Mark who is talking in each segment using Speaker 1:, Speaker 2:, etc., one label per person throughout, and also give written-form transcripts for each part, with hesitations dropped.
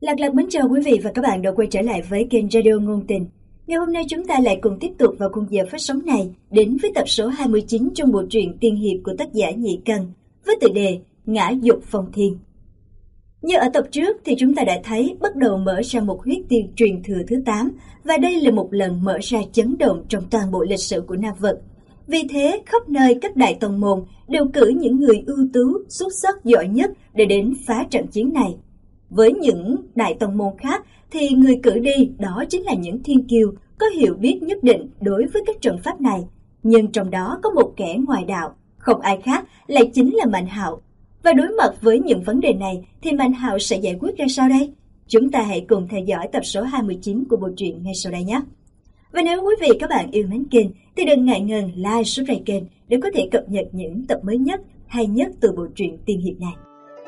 Speaker 1: Lạc mến chào quý vị và các bạn đã quay trở lại với kênh Radio Ngôn Tình. Ngày hôm nay chúng ta lại cùng tiếp tục vào khung giờ phát sóng này đến với tập số 29 trong bộ truyện tiên hiệp của tác giả Nhị Cần với tựa đề Ngã Dục Phong Thiên. Như ở tập trước thì chúng ta đã thấy bắt đầu mở ra một huyết tiên truyền thừa thứ 8 và đây là một lần mở ra chấn động trong toàn bộ lịch sử của Nam Vực. Vì thế khắp nơi các đại tông môn đều cử những người ưu tú, xuất sắc giỏi nhất để đến phá trận chiến này. Với những đại tông môn khác thì người cử đi đó chính là những thiên kiêu có hiểu biết nhất định đối với các trận pháp này. Nhưng trong đó có một kẻ ngoài đạo, không ai khác lại chính là Mạnh Hạo. Và đối mặt với những vấn đề này thì Mạnh Hạo sẽ giải quyết ra sao đây? Chúng ta hãy cùng theo dõi tập số 29 của bộ truyện ngay sau đây nhé. Và nếu quý vị các bạn yêu mến kênh thì đừng ngại ngần like, subscribe kênh để có thể cập nhật những tập mới nhất, hay nhất từ bộ truyện tiên hiệp này.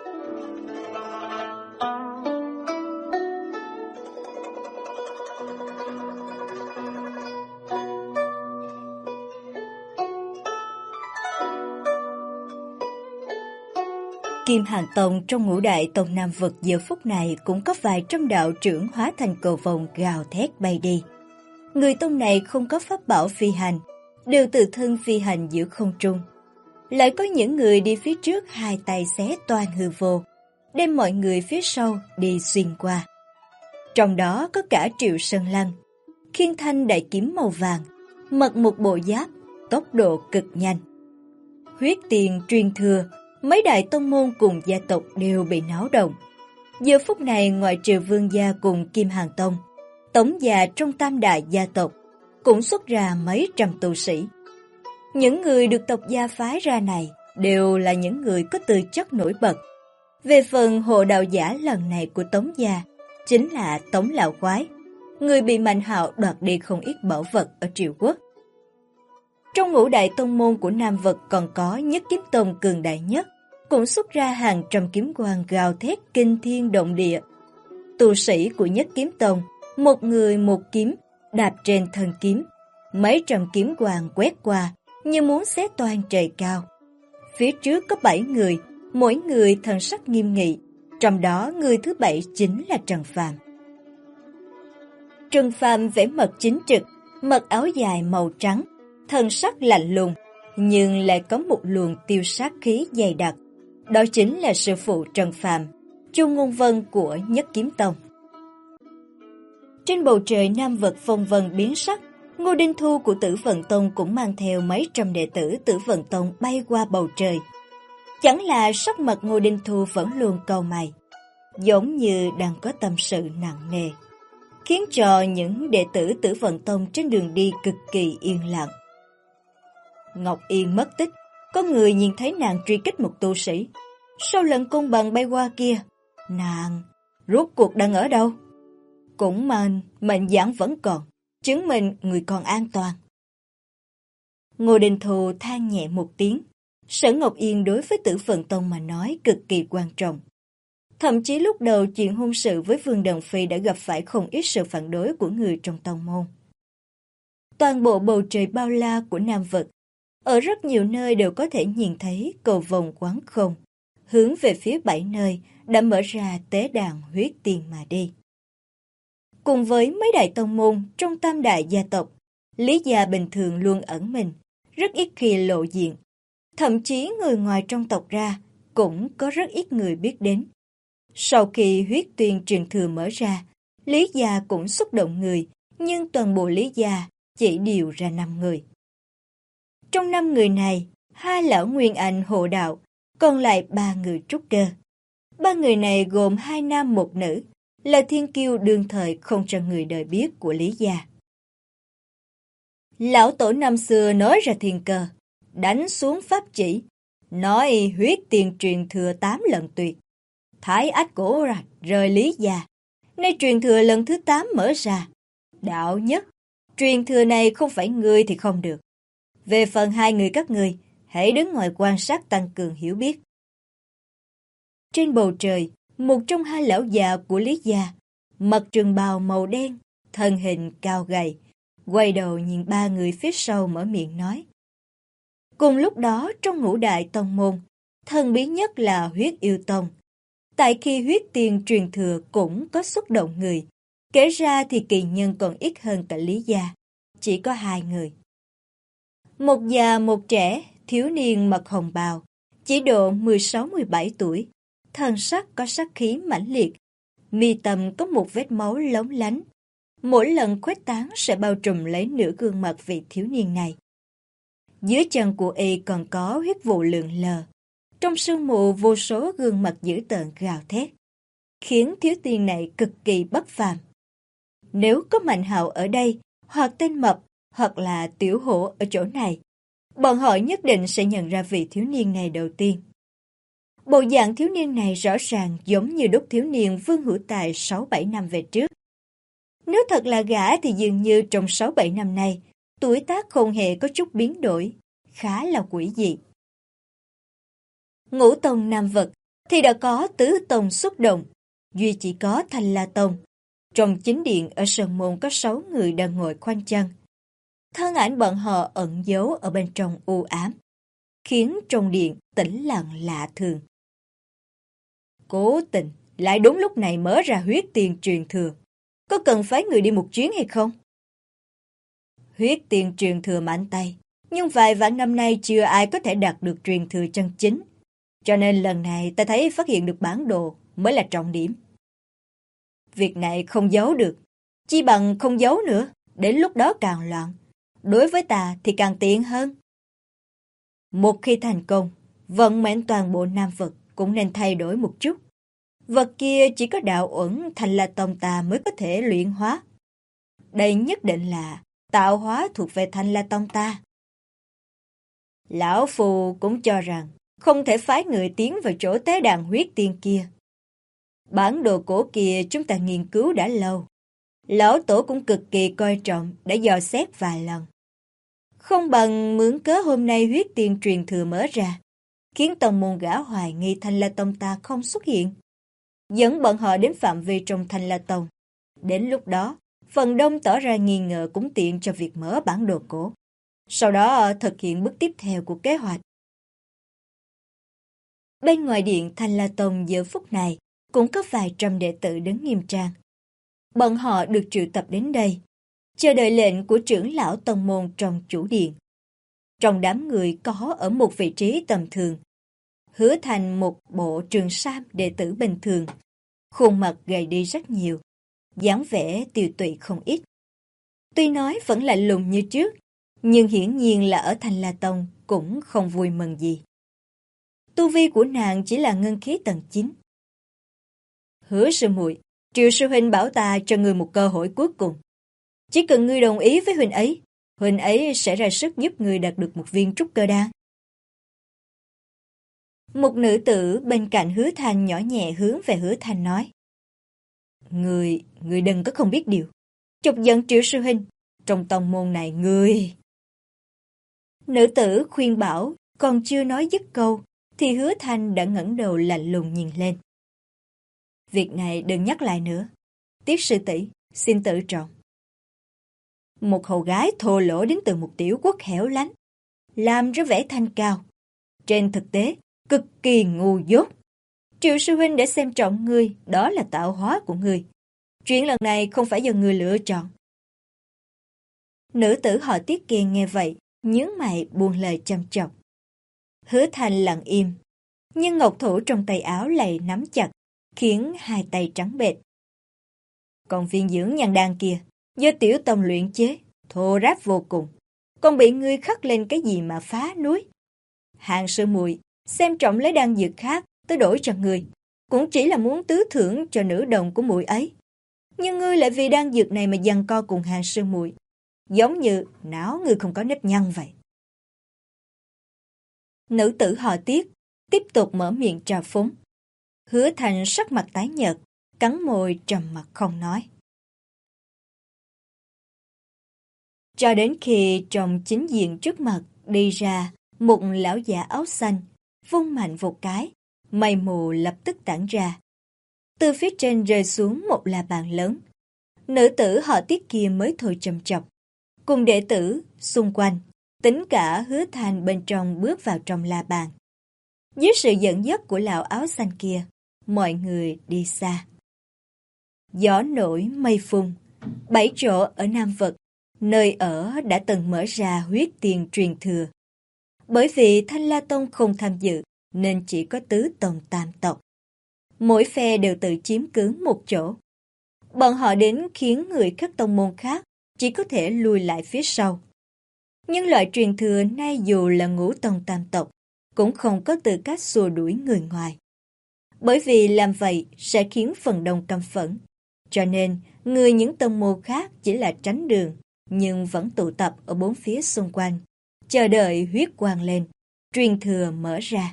Speaker 1: Kim Hàn Tông trong ngũ đại tông Nam Vực giờ phút này cũng có vài trăm đạo trưởng hóa thành cầu vồng gào thét bay đi. Người tông này không có pháp bảo phi hành, đều tự thân phi hành giữa không trung. Lại có những người đi phía trước hai tay xé toan hư vô, đem mọi người phía sau đi xuyên qua. Trong đó có cả Triệu Sơn Lăng, khiêng thanh đại kiếm màu vàng, mặc một bộ giáp, tốc độ cực nhanh. Huyết tiền truyền thừa, mấy đại tông môn cùng gia tộc đều bị náo động. Giờ phút này ngoại trừ Vương gia cùng Kim Hàn Tông, tổng già trong tam đại gia tộc cũng xuất ra mấy trăm tu sĩ. Những người được tộc gia phái ra này đều là những người có tư chất nổi bật. Về phần hộ đạo giả lần này của Tống gia chính là Tống Lão Quái, người bị Mạnh Hạo đoạt đi không ít bảo vật ở Triệu Quốc. Trong ngũ đại tông môn của Nam Vực còn có Nhất Kiếm Tông cường đại nhất, cũng xuất ra hàng trăm kiếm quang gào thét kinh thiên động địa. Tu sĩ của Nhất Kiếm Tông, một người một kiếm, đạp trên thân kiếm, mấy trăm kiếm quang quét qua như muốn xé toang trời cao. Phía trước có 7 người, mỗi người thần sắc nghiêm nghị, trong đó người thứ 7 chính là Trần Phàm. Trần Phàm vẻ mặt chính trực, mặc áo dài màu trắng, thần sắc lạnh lùng, nhưng lại có một luồng tiêu sát khí dày đặc. Đó chính là sư phụ Trần Phàm, Chu Ngôn Vân của Nhất Kiếm Tông. Trên bầu trời Nam Vực phong vân biến sắc, Ngô Đinh Thu của Tử Vận Tông cũng mang theo mấy trăm đệ tử Tử Vận Tông bay qua bầu trời. Chẳng là sắc mặt Ngô Đinh Thu vẫn luôn cau mày, giống như đang có tâm sự nặng nề, khiến cho những đệ tử Tử Vận Tông trên đường đi cực kỳ yên lặng. Ngọc Yên mất tích, có người nhìn thấy nàng truy kích một tu sĩ. Sau lần cung bằng bay qua kia, nàng rốt cuộc đang ở đâu? Cũng mệnh giảng vẫn còn, chứng minh người còn an toàn. Ngô Đình Thù than nhẹ một tiếng. Sở Ngọc Yên đối với Tử Vận Tông mà nói cực kỳ quan trọng. Thậm chí lúc đầu chuyện hôn sự với Vương Đần Phi đã gặp phải không ít sự phản đối của người trong tông môn. Toàn bộ bầu trời bao la của Nam Vực, ở rất nhiều nơi đều có thể nhìn thấy cầu vồng quán không, hướng về phía 7 nơi đã mở ra tế đàn huyết tiên mà đi. Cùng với mấy đại tông môn trong tam đại gia tộc, Lý gia bình thường luôn ẩn mình, rất ít khi lộ diện. Thậm chí người ngoài trong tộc ra cũng có rất ít người biết đến. Sau khi huyết tuyên truyền thừa mở ra, Lý gia cũng xúc động người, nhưng toàn bộ Lý gia chỉ điều ra 5 người. Trong 5 người này, 2 lão Nguyên Anh hộ đạo, còn lại 3 người trúc cơ. 3 người này gồm 2 nam 1 nữ, là thiên kiêu đương thời không cho người đời biết của Lý gia. Lão tổ năm xưa nói ra thiên cơ, đánh xuống pháp chỉ, nói huyết tiền truyền thừa 8 lần tuyệt. Thái ách cổ rời Lý gia, nay truyền thừa lần thứ 8 mở ra. Đạo nhất, truyền thừa này không phải ngươi thì không được. Về phần 2 người các ngươi, hãy đứng ngoài quan sát tăng cường hiểu biết. Trên bầu trời, một trong 2 lão già của Lý gia, mặc trường bào màu đen, thân hình cao gầy, quay đầu nhìn 3 người phía sau mở miệng nói. Cùng lúc đó trong ngũ đại tông môn, thần bí nhất là Huyết Yêu Tông. Tại khi huyết tiên truyền thừa cũng có xuất động người, kể ra thì kỳ nhân còn ít hơn cả Lý gia, chỉ có 2 người. Một già một trẻ, thiếu niên mặc hồng bào, chỉ độ 16-17 tuổi, thân sắc có sát khí mãnh liệt, mi tâm có một vết máu lóng lánh. Mỗi lần khuếch tán sẽ bao trùm lấy nửa gương mặt vị thiếu niên này. Dưới chân của y còn có huyết vụ lượn lờ. Trong sương mù vô số gương mặt dữ tợn gào thét, khiến thiếu niên này cực kỳ bất phàm. Nếu có Mạnh Hạo ở đây, hoặc tên Mập, hoặc là Tiểu Hổ ở chỗ này, bọn họ nhất định sẽ nhận ra vị thiếu niên này đầu tiên. Bộ dạng thiếu niên này rõ ràng giống như đúc thiếu niên Vương Hữu Tài 6-7 năm về trước. Nếu thật là gã thì dường như trong 6-7 năm nay, tuổi tác không hề có chút biến đổi, khá là quỷ dị. Ngũ tông nam vật thì đã có tứ tông xuất động, duy chỉ có Thanh La Tông. Trong chính điện ở Sơn Môn có 6 người đang ngồi khoanh chân. Thân ảnh bọn họ ẩn giấu ở bên trong u ám, khiến trong điện tĩnh lặng lạ thường. Cố tình, lại đúng lúc này mở ra huyết tiên truyền thừa. Có cần phái người đi một chuyến hay không? Huyết tiên truyền thừa mạnh tay, nhưng vài vạn năm nay chưa ai có thể đạt được truyền thừa chân chính. Cho nên lần này ta thấy phát hiện được bản đồ mới là trọng điểm. Việc này không giấu được, chi bằng không giấu nữa, đến lúc đó càng loạn. Đối với ta thì càng tiện hơn. Một khi thành công, vận mệnh toàn bộ nam vật cũng nên thay đổi một chút. Vật kia chỉ có đạo uẩn Thanh La Tông ta mới có thể luyện hóa. Đây nhất định là tạo hóa thuộc về Thanh La Tông ta. Lão Phù cũng cho rằng không thể phái người tiến vào chỗ tế đàn huyết tiên kia. Bản đồ cổ kia chúng ta nghiên cứu đã lâu. Lão Tổ cũng cực kỳ coi trọng để dò xét vài lần. Không bằng mượn cớ hôm nay huyết tiên truyền thừa mở ra, khiến tông môn gã hoài nghi Thanh La Tông ta không xuất hiện. Dẫn bọn họ đến phạm vi trong Thanh La Tông. Đến lúc đó, phần đông tỏ ra nghi ngờ cũng tiện cho việc mở bản đồ cổ. Sau đó thực hiện bước tiếp theo của kế hoạch. Bên ngoài điện Thanh La Tông giờ phút này cũng có vài trăm đệ tử đứng nghiêm trang. Bọn họ được triệu tập đến đây, chờ đợi lệnh của trưởng lão tông môn trong chủ điện. Trong đám người có ở một vị trí tầm thường, Hứa Thành một bộ trường sam đệ tử bình thường, khuôn mặt gầy đi rất nhiều, dáng vẻ tiều tụy không ít. Tuy nói vẫn lạnh lùng như trước, nhưng hiển nhiên là ở Thanh La Tông cũng không vui mừng gì. Tu vi của nàng chỉ là ngân khí tầng 9. Hứa sư muội, Triệu sư huynh bảo ta cho ngươi một cơ hội cuối cùng. Chỉ cần ngươi đồng ý với huynh ấy sẽ ra sức giúp ngươi đạt được một viên trúc cơ đan. Một nữ tử bên cạnh Hứa Thành nhỏ nhẹ hướng về Hứa Thành nói. Ngươi đừng có không biết điều. Chọc giận Triệu sư huynh, trong tông môn này ngươi... Nữ tử khuyên bảo, còn chưa nói dứt câu, thì Hứa Thành đã ngẩng đầu lạnh lùng nhìn lên. Việc này đừng nhắc lại nữa. Tiếp sư tỷ, xin tự trọng. Một hầu gái thô lỗ đến từ một tiểu quốc hẻo lánh, làm ra vẻ thanh cao. Trên thực tế, cực kỳ ngu dốt. Triệu sư huynh để xem trọng ngươi, đó là tạo hóa của ngươi. Chuyện lần này không phải do ngươi lựa chọn. Nữ tử họ Tiết kia nghe vậy, nhướng mày buông lời châm chọc. Hứa Thành lặng im, nhưng ngọc thủ trong tay áo lại nắm chặt, khiến hai tay trắng bệch. Còn viên dưỡng nhan đan kia, do tiểu tông luyện chế, thô ráp vô cùng, còn bị ngươi khắc lên cái gì mà phá núi. Hàng sư muội xem trọng lấy đan dược khác tới đổi cho ngươi, cũng chỉ là muốn tứ thưởng cho nữ đồng của muội ấy. Nhưng ngươi lại vì đan dược này mà giằng co cùng hàng sư muội, giống như não ngươi không có nếp nhăn vậy. Nữ tử họ Tiết tiếp tục mở miệng trà phúng. Hứa Thành sắc mặt tái nhợt, cắn môi trầm mặc không nói. Cho đến khi trong chính diện trước mặt đi ra một lão già áo xanh, vung mạnh một cái, mây mù lập tức tản ra. Từ phía trên rơi xuống một la bàn lớn. Nữ tử họ Tiết kia mới thôi trầm chọc, cùng đệ tử xung quanh, tính cả Hứa Thành bên trong bước vào trong la bàn. Dưới sự dẫn dắt của lão áo xanh kia, mọi người đi xa. Gió nổi mây phun, 7 chỗ ở Nam Vực, nơi ở đã từng mở ra huyết tiền truyền thừa. Bởi vì Thanh La Tông không tham dự, nên chỉ có tứ tông tam tộc. Mỗi phe đều tự chiếm cứ một chỗ. Bọn họ đến khiến người các tông môn khác chỉ có thể lùi lại phía sau. Nhưng loại truyền thừa nay dù là ngũ tông tam tộc, cũng không có tư cách xua đuổi người ngoài. Bởi vì làm vậy sẽ khiến phần đông căm phẫn. Cho nên, người những tông môn khác chỉ là tránh đường, nhưng vẫn tụ tập ở bốn phía xung quanh, chờ đợi huyết quang lên, truyền thừa mở ra.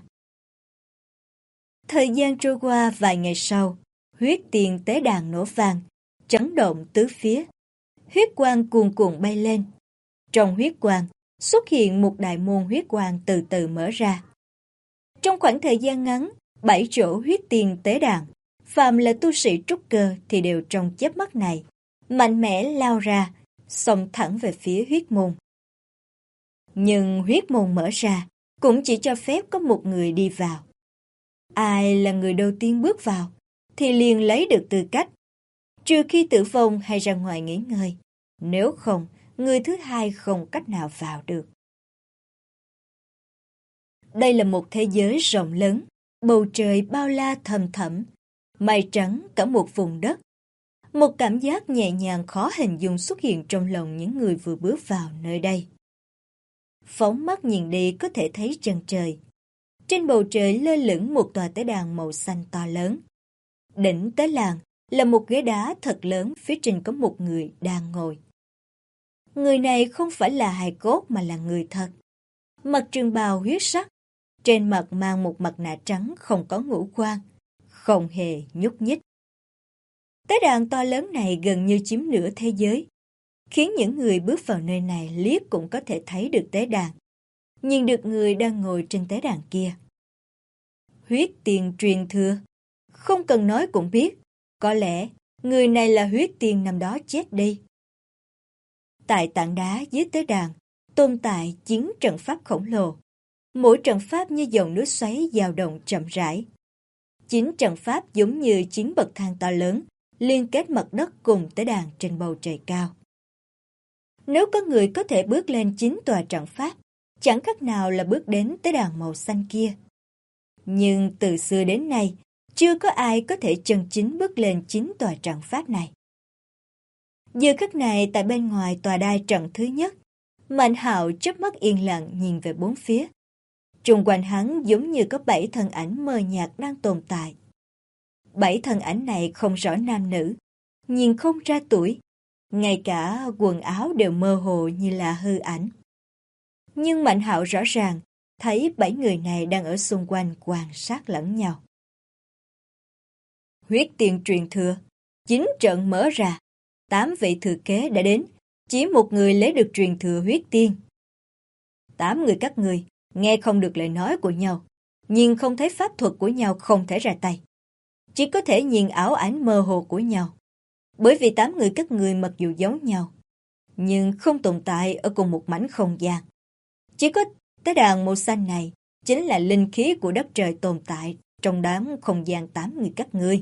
Speaker 1: Thời gian trôi qua vài ngày sau, huyết tiền tế đàn nổ vang, chấn động tứ phía. Huyết quang cuồn cuộn bay lên. Trong huyết quang, xuất hiện một đại môn huyết quang từ từ mở ra. Trong khoảng thời gian ngắn, 7 chỗ huyết tiền tế đàn, phàm là tu sĩ trúc cơ thì đều trong chớp mắt này, mạnh mẽ lao ra, xông thẳng về phía huyết môn. Nhưng huyết môn mở ra, cũng chỉ cho phép có một người đi vào. Ai là người đầu tiên bước vào, thì liền lấy được tư cách, trừ khi tử vong hay ra ngoài nghỉ ngơi. Nếu không, người thứ hai không cách nào vào được. Đây là một thế giới rộng lớn, bầu trời bao la thầm thẳm, mây trắng cả một vùng đất. Một cảm giác nhẹ nhàng khó hình dung xuất hiện trong lòng những người vừa bước vào nơi đây. Phóng mắt nhìn đi có thể thấy chân trời. Trên bầu trời lơ lửng một tòa tế đàn màu xanh to lớn. Đỉnh tế đàn là một ghế đá thật lớn, phía trên có một người đang ngồi. Người này không phải là hài cốt mà là người thật. Mặc trường bào huyết sắc, trên mặt mang một mặt nạ trắng không có ngũ quan, không hề nhúc nhích. Tế đàn to lớn này gần như chiếm nửa thế giới, khiến những người bước vào nơi này liếc cũng có thể thấy được tế đàn, nhìn được người đang ngồi trên tế đàn kia. Huyết tiền truyền thừa, không cần nói cũng biết, có lẽ người này là huyết tiền năm đó chết đi. Tại tảng đá dưới tế đàn, tồn tại 9 trận pháp khổng lồ, mỗi trận pháp như dòng nước xoáy dao động chậm rãi. 9 trận pháp giống như 9 bậc thang to lớn, liên kết mặt đất cùng tế đàn trên bầu trời cao. Nếu có người có thể bước lên 9 tòa trận pháp, chẳng khác nào là bước đến tế đàn màu xanh kia. Nhưng từ xưa đến nay, chưa có ai có thể chân chính bước lên 9 tòa trận pháp này. Giờ khắc này tại bên ngoài tòa đài trận thứ nhất, Mạnh Hạo chớp mắt yên lặng nhìn về bốn phía. Xung quanh hắn giống như có 7 thân ảnh mờ nhạt đang tồn tại. 7 thân ảnh này không rõ nam nữ, nhìn không ra tuổi, ngay cả quần áo đều mơ hồ như là hư ảnh. Nhưng Mạnh Hạo rõ ràng thấy 7 người này đang ở xung quanh quan sát lẫn nhau. Huyết tiền truyền thừa, 9 trận mở ra, 8 vị thừa kế đã đến, chỉ một người lấy được truyền thừa huyết tiên. 8 người các người nghe không được lời nói của nhau, nhìn không thấy pháp thuật của nhau không thể ra tay. Chỉ có thể nhìn ảo ảnh mơ hồ của nhau. Bởi vì 8 người các người mặc dù giống nhau, nhưng không tồn tại ở cùng một mảnh không gian. Chỉ có tế đàn màu xanh này chính là linh khí của đất trời tồn tại trong đám không gian 8 người các ngươi.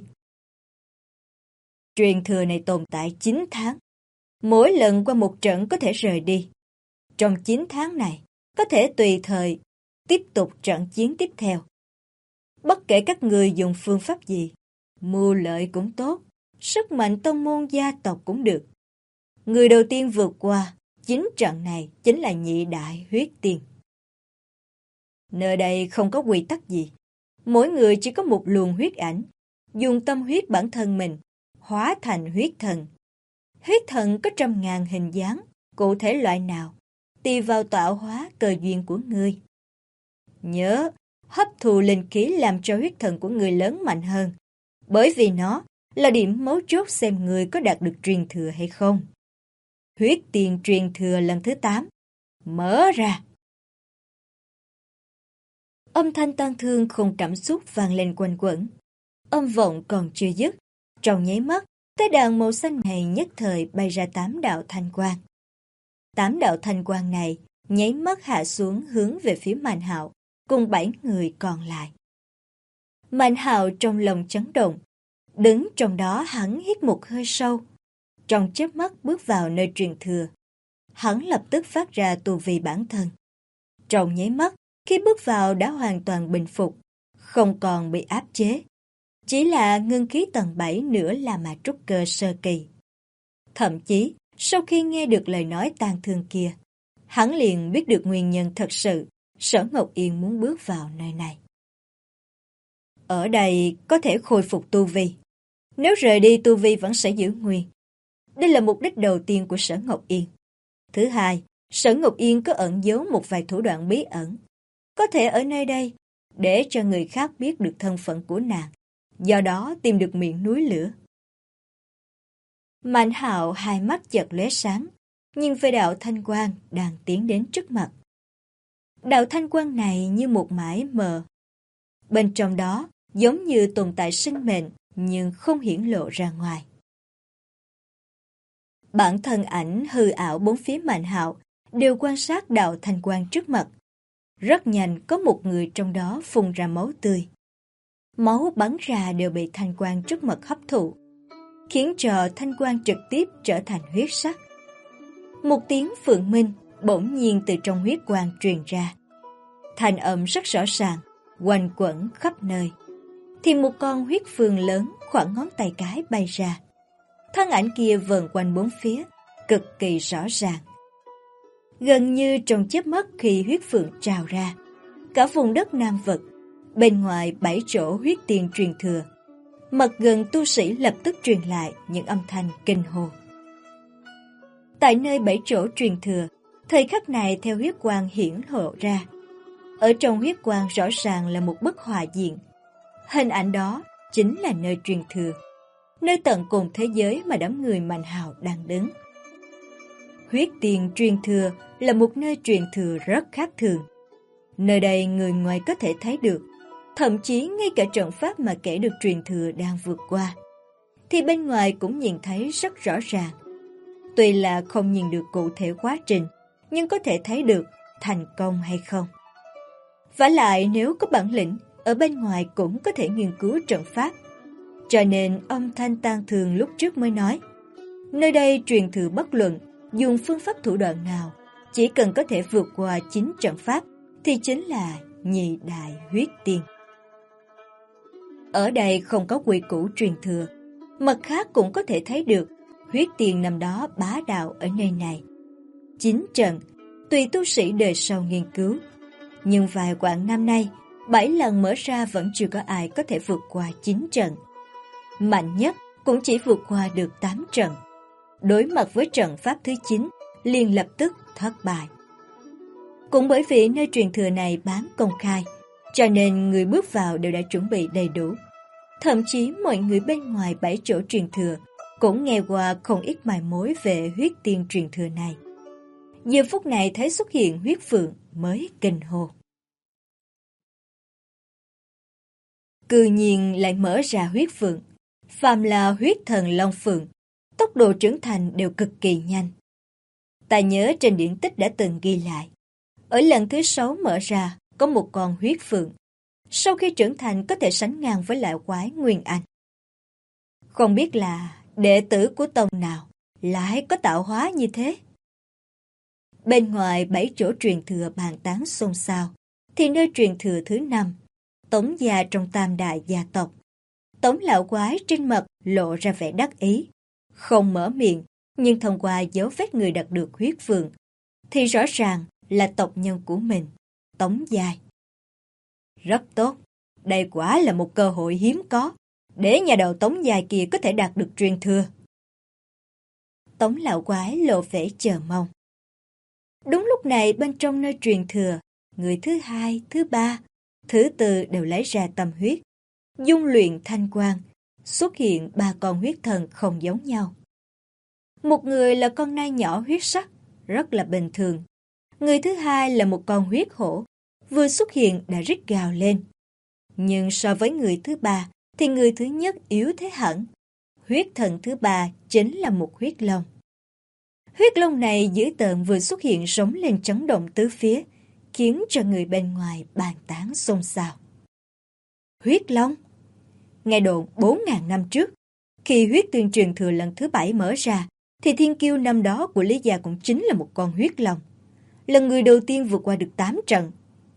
Speaker 1: Truyền thừa này tồn tại 9 tháng. Mỗi lần qua một trận có thể rời đi. Trong 9 tháng này, có thể tùy thời tiếp tục trận chiến tiếp theo. Bất kể các người dùng phương pháp gì, mưu lợi cũng tốt, sức mạnh tông môn gia tộc cũng được. Người đầu tiên vượt qua 9 trận này chính là nhị đại huyết tiên. Nơi đây không có quy tắc gì. Mỗi người chỉ có một luồng huyết ảnh, dùng tâm huyết bản thân mình, hóa thành huyết thần. Huyết thần có 100.000 hình dáng, cụ thể loại nào, tùy vào tạo hóa cơ duyên của ngươi. Nhớ, hấp thụ linh khí làm cho huyết thần của người lớn mạnh hơn, bởi vì nó là điểm mấu chốt xem người có đạt được truyền thừa hay không. Huyết tiền truyền thừa lần thứ 8, mở ra. Âm thanh tang thương không cảm xúc vang lên quanh quẩn. Âm vọng còn chưa dứt, trong nháy mắt, tế đàn màu xanh này nhất thời bay ra 8 đạo thanh quang. 8 đạo thanh quang này nháy mắt hạ xuống hướng về phía Mạnh Hạo cùng 7 người còn lại. Mạnh Hạo trong lòng chấn động, đứng trong đó hắn hít một hơi sâu. Trong chớp mắt bước vào nơi truyền thừa, hắn lập tức phát ra tu vi bản thân. Trong nháy mắt, khi bước vào đã hoàn toàn bình phục, không còn bị áp chế. Chỉ là ngưng khí tầng 7 nữa là mà trúc cơ sơ kỳ. Thậm chí, sau khi nghe được lời nói tang thương kia, hắn liền biết được nguyên nhân thật sự Sở Ngọc Yên muốn bước vào nơi này. Ở đây có thể khôi phục tu vi. Nếu rời đi tu vi vẫn sẽ giữ nguyên. Đây là mục đích đầu tiên của Sở Ngọc Yên. Thứ hai, Sở Ngọc Yên có ẩn giấu một vài thủ đoạn bí ẩn. Có thể ở nơi đây, để cho người khác biết được thân phận của nàng, do đó tìm được miệng núi lửa. Mạnh Hạo hai mắt chợt lóe sáng, nhìn về đạo thanh quang đang tiến đến trước mặt. Đạo thanh quang này như một mải mờ. Bên trong đó giống như tồn tại sinh mệnh nhưng không hiển lộ ra ngoài. Bản thân ảnh hư ảo bốn phía Mạnh Hạo đều quan sát đạo thanh quang trước mặt. Rất nhanh có một người trong đó phun ra máu tươi. Máu bắn ra đều bị thanh quang trước mặt hấp thụ, khiến cho thanh quang trực tiếp trở thành huyết sắc. Một tiếng phượng minh bỗng nhiên từ trong huyết quang truyền ra. Thanh âm rất rõ ràng, quanh quẩn khắp nơi. Thì một con huyết phượng lớn khoảng ngón tay cái bay ra. Thân ảnh kia vờn quanh bốn phía, cực kỳ rõ ràng. Gần như trong chớp mắt khi huyết phượng trào ra, cả vùng đất Nam Vực, bên ngoài 7 chỗ huyết tiền truyền thừa, mặt gần tu sĩ lập tức truyền lại những âm thanh kinh hồn. Tại nơi 7 chỗ truyền thừa, thời khắc này theo huyết quang hiển lộ ra. Ở trong huyết quang rõ ràng là một bức họa diện. Hình ảnh đó chính là nơi truyền thừa, nơi tận cùng thế giới mà đám người Mạnh Hạo đang đứng. Huyết tiền truyền thừa là một nơi truyền thừa rất khác thường. Nơi đây người ngoài có thể thấy được, thậm chí ngay cả trận pháp mà kẻ được truyền thừa đang vượt qua, thì bên ngoài cũng nhìn thấy rất rõ ràng. Tuy là không nhìn được cụ thể quá trình, nhưng có thể thấy được thành công hay không. Vả lại nếu có bản lĩnh, ở bên ngoài cũng có thể nghiên cứu trận pháp. Cho nên âm thanh tang thường lúc trước mới nói, nơi đây truyền thừa bất luận dùng phương pháp thủ đoạn nào, chỉ cần có thể vượt qua 9 trận pháp thì chính là nhị đại huyết tiên. Ở đây không có quy củ truyền thừa, mặt khác cũng có thể thấy được huyết tiên năm đó bá đạo ở nơi này. 9 trận, tùy tu sĩ đời sau nghiên cứu, nhưng vài quãng năm nay 7 lần mở ra vẫn chưa có ai có thể vượt qua 9 trận. Mạnh nhất cũng chỉ vượt qua được 8 trận. Đối mặt với trận pháp thứ 9, liền lập tức thất bại. Cũng bởi vì nơi truyền thừa này bán công khai, cho nên người bước vào đều đã chuẩn bị đầy đủ. Thậm chí mọi người bên ngoài 7 chỗ truyền thừa cũng nghe qua không ít mài mối về huyết tiên truyền thừa này. Giờ phút này thấy xuất hiện huyết phượng mới kinh hô. Cư nhiên lại mở ra huyết phượng. Phàm là huyết thần long phượng, tốc độ trưởng thành đều cực kỳ nhanh. Ta nhớ trên điển tích đã từng ghi lại, ở lần thứ 6 mở ra có một con huyết phượng, sau khi trưởng thành có thể sánh ngang với lão quái Nguyên Anh. Không biết là đệ tử của tông nào lại có tạo hóa như thế. Bên ngoài 7 chỗ truyền thừa bàn tán xôn xao, thì nơi truyền thừa thứ 5, Tống gia trong Tam đại gia tộc. Tống lão quái trên mặt lộ ra vẻ đắc ý, không mở miệng, nhưng thông qua dấu vết người đạt được huyết phượng, thì rõ ràng là tộc nhân của mình, Tống Giai. Rất tốt, đây quả là một cơ hội hiếm có, để nhà đầu Tống Giai kia có thể đạt được truyền thừa. Tống lão quái lộ vẻ chờ mong. Đúng lúc này bên trong nơi truyền thừa, người thứ 2, thứ 3, thứ 4 đều lấy ra tâm huyết, dung luyện thanh quang, xuất hiện 3 con huyết thần không giống nhau. Một người là con nai nhỏ huyết sắc, rất là bình thường. Người thứ 2 là một con huyết hổ, vừa xuất hiện đã rít gào lên. Nhưng so với người thứ 3 thì người thứ nhất yếu thế hẳn. Huyết thần thứ 3 chính là một huyết long. Huyết long này dữ tợn vừa xuất hiện rống lên chấn động tứ phía, khiến cho người bên ngoài bàn tán xôn xao. Huyết long? Nghe đồn 4.000 năm trước, khi huyết tương truyền thừa lần thứ 7 mở ra, thì thiên kiêu năm đó của Lý gia cũng chính là một con huyết long. Là người đầu tiên vượt qua được 8 trận.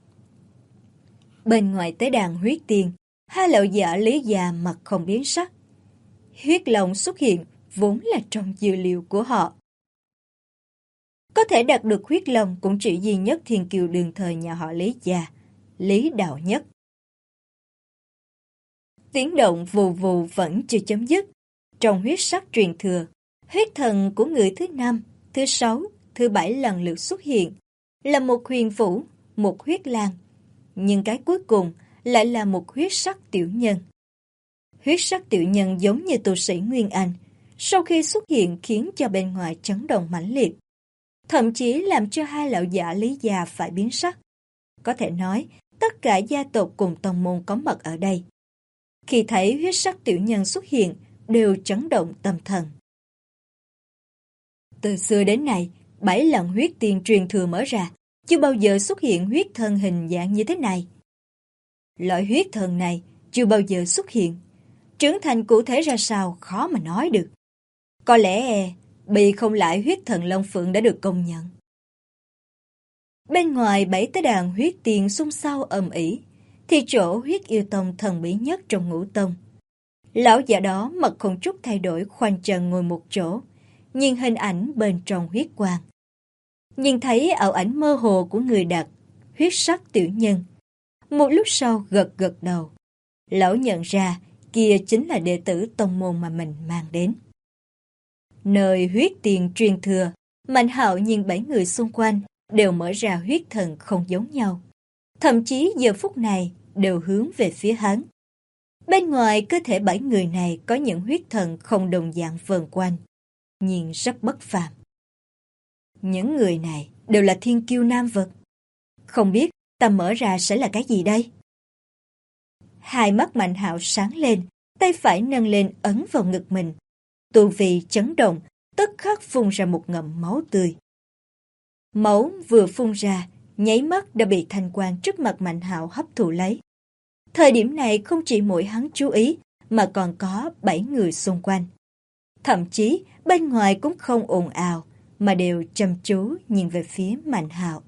Speaker 1: Bên ngoài tế đàn huyết tiên, hai lão giả Lý gia mặt không biến sắc. Huyết long xuất hiện vốn là trong dữ liệu của họ. Có thể đạt được huyết long cũng chỉ duy nhất thiên kiêu đương thời nhà họ Lý gia, Lý Đạo Nhất. Tiếng động vù vù vẫn chưa chấm dứt. Trong huyết sắc truyền thừa, huyết thần của người thứ 5, thứ 6, thứ 7 lần lượt xuất hiện, là một huyền vũ, một huyết lang. Nhưng cái cuối cùng lại là một huyết sắc tiểu nhân. Huyết sắc tiểu nhân giống như tu sĩ Nguyên Anh, sau khi xuất hiện khiến cho bên ngoài chấn động mãnh liệt. Thậm chí làm cho hai lão giả Lý gia phải biến sắc. Có thể nói, tất cả gia tộc cùng tông môn có mặt ở đây. Khi thấy huyết sắc tiểu nhân xuất hiện, đều chấn động tâm thần. Từ xưa đến nay, 7 lần huyết tiên truyền thừa mở ra, chưa bao giờ xuất hiện huyết thân hình dạng như thế này. Loại huyết thần này chưa bao giờ xuất hiện. Trưởng thành cụ thể ra sao khó mà nói được. Có lẽ bị không lại huyết thần Long Phượng đã được công nhận. Bên ngoài 7 tế đàn huyết tiên xung xao ầm ĩ, thì chỗ huyết yêu tông thần bí nhất trong ngũ tông. Lão già đó mặt không chút thay đổi khoanh chân ngồi một chỗ, nhìn hình ảnh bên trong huyết quang. Nhìn thấy ảo ảnh mơ hồ của người đặt, huyết sắc tiểu nhân. Một lúc sau gật gật đầu. Lão nhận ra kia chính là đệ tử tông môn mà mình mang đến. Nơi huyết tiền truyền thừa, Mạnh Hạo nhìn 7 người xung quanh đều mở ra huyết thần không giống nhau. Thậm chí giờ phút này đều hướng về phía hắn. Bên ngoài cơ thể 7 người này có những huyết thần không đồng dạng vờn quanh, nhìn rất bất phàm. Những người này đều là thiên kiêu nam vật. Không biết ta mở ra sẽ là cái gì đây? Hai mắt Mạnh Hạo sáng lên, tay phải nâng lên ấn vào ngực mình. Tu vi chấn động, tức khắc phun ra một ngụm máu tươi. Máu vừa phun ra, nháy mắt đã bị thanh quang trước mặt Mạnh Hạo hấp thụ lấy. Thời điểm này không chỉ mỗi hắn chú ý, mà còn có 7 người xung quanh. Thậm chí bên ngoài cũng không ồn ào, mà đều chăm chú nhìn về phía Mạnh Hạo.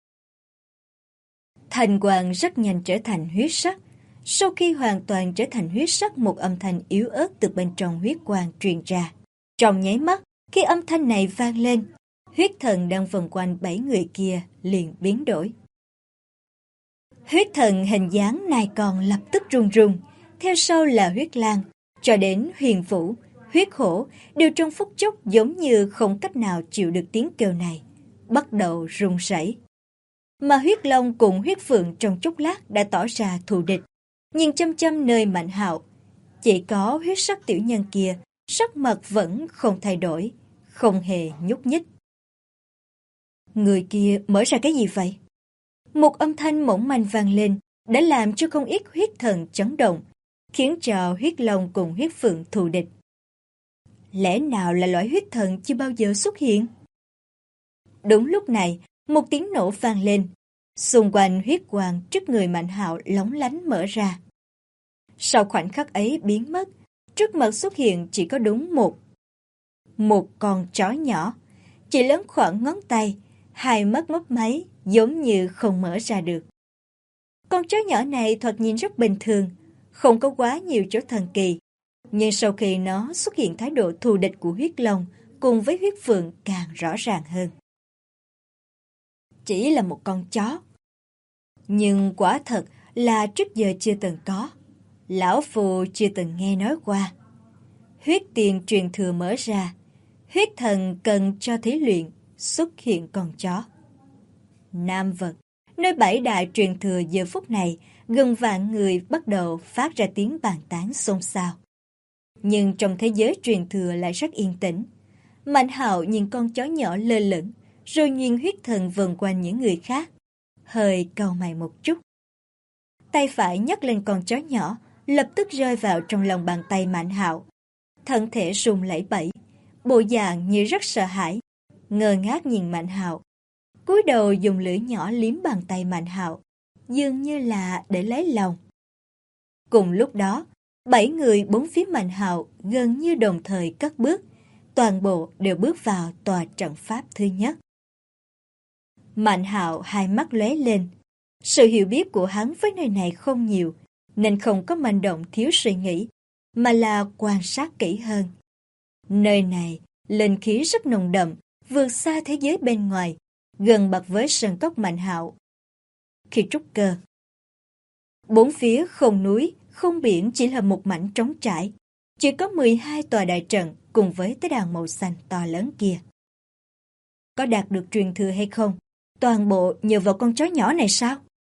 Speaker 1: Thanh quang rất nhanh trở thành huyết sắc. Sau khi hoàn toàn trở thành huyết sắc, một âm thanh yếu ớt từ bên trong huyết quang truyền ra. Trong nháy mắt, khi âm thanh này vang lên, huyết thần đang vần quanh 7 người kia liền biến đổi. Huyết thần hình dáng nai con lập tức run run, theo sau là huyết lang, cho đến huyền vũ, huyết hổ đều trong phút chốc giống như không cách nào chịu được tiếng kêu này, bắt đầu run rẩy. Mà huyết long cùng huyết phượng trong chốc lát đã tỏ ra thù địch, nhìn chăm chăm nơi Mạnh Hạo. Chỉ có huyết sắc tiểu nhân kia, sắc mặt vẫn không thay đổi, không hề nhúc nhích. Người kia mở ra cái gì vậy? Một âm thanh mỏng manh vang lên, đã làm cho không ít huyết thần chấn động, khiến cho huyết long cùng huyết phượng thù địch. Lẽ nào là loại huyết thần chưa bao giờ xuất hiện? Đúng lúc này, một tiếng nổ vang lên. Xung quanh huyết quang trước người Mạnh Hạo lóng lánh mở ra. Sau khoảnh khắc ấy biến mất, trước mặt xuất hiện chỉ có đúng một con chó nhỏ, chỉ lớn khoảng ngón tay, hai mắt mấp máy giống như không mở ra được. Con chó nhỏ này thoạt nhìn rất bình thường, không có quá nhiều chỗ thần kỳ, nhưng sau khi nó xuất hiện thái độ thù địch của huyết long cùng với huyết phượng càng rõ ràng hơn. Chỉ là một con chó, nhưng quả thật là trước giờ chưa từng có, lão phù chưa từng nghe nói qua. Huyết tiền truyền thừa mở ra, huyết thần cần cho thí luyện, xuất hiện con chó. Nam vật, nơi 7 đại truyền thừa giờ phút này, gần vạn người bắt đầu phát ra tiếng bàn tán xôn xao. Nhưng trong thế giới truyền thừa lại rất yên tĩnh. Mạnh Hạo nhìn con chó nhỏ lơ lửng, rồi nhìn huyết thần vần quanh những người khác, hơi cau mày một chút. Tay phải nhấc lên con chó nhỏ, lập tức rơi vào trong lòng bàn tay Mạnh Hạo. Thân thể run lẩy bẩy, bộ dạng như rất sợ hãi, ngơ ngác nhìn Mạnh Hạo. Cúi đầu dùng lưỡi nhỏ liếm bàn tay Mạnh Hạo, dường như là để lấy lòng. Cùng lúc đó, 7 người bốn phía Mạnh Hạo gần như đồng thời cất bước, toàn bộ đều bước vào tòa trận pháp thứ nhất. Mạnh Hạo hai mắt lóe lên. Sự hiểu biết của hắn với nơi này không nhiều, nên không có manh động thiếu suy nghĩ, mà là quan sát kỹ hơn. Nơi này, linh khí rất nồng đậm, vượt xa thế giới bên ngoài, gần bậc với sơn cốc Mạnh Hạo. Khi trúc cơ, bốn phía không núi, không biển, chỉ là một mảnh trống trải. Chỉ có 12 tòa đại trận cùng với tế đàn màu xanh to lớn kia. Có đạt được truyền thừa hay không? Toàn bộ nhờ vào con chó nhỏ này sao?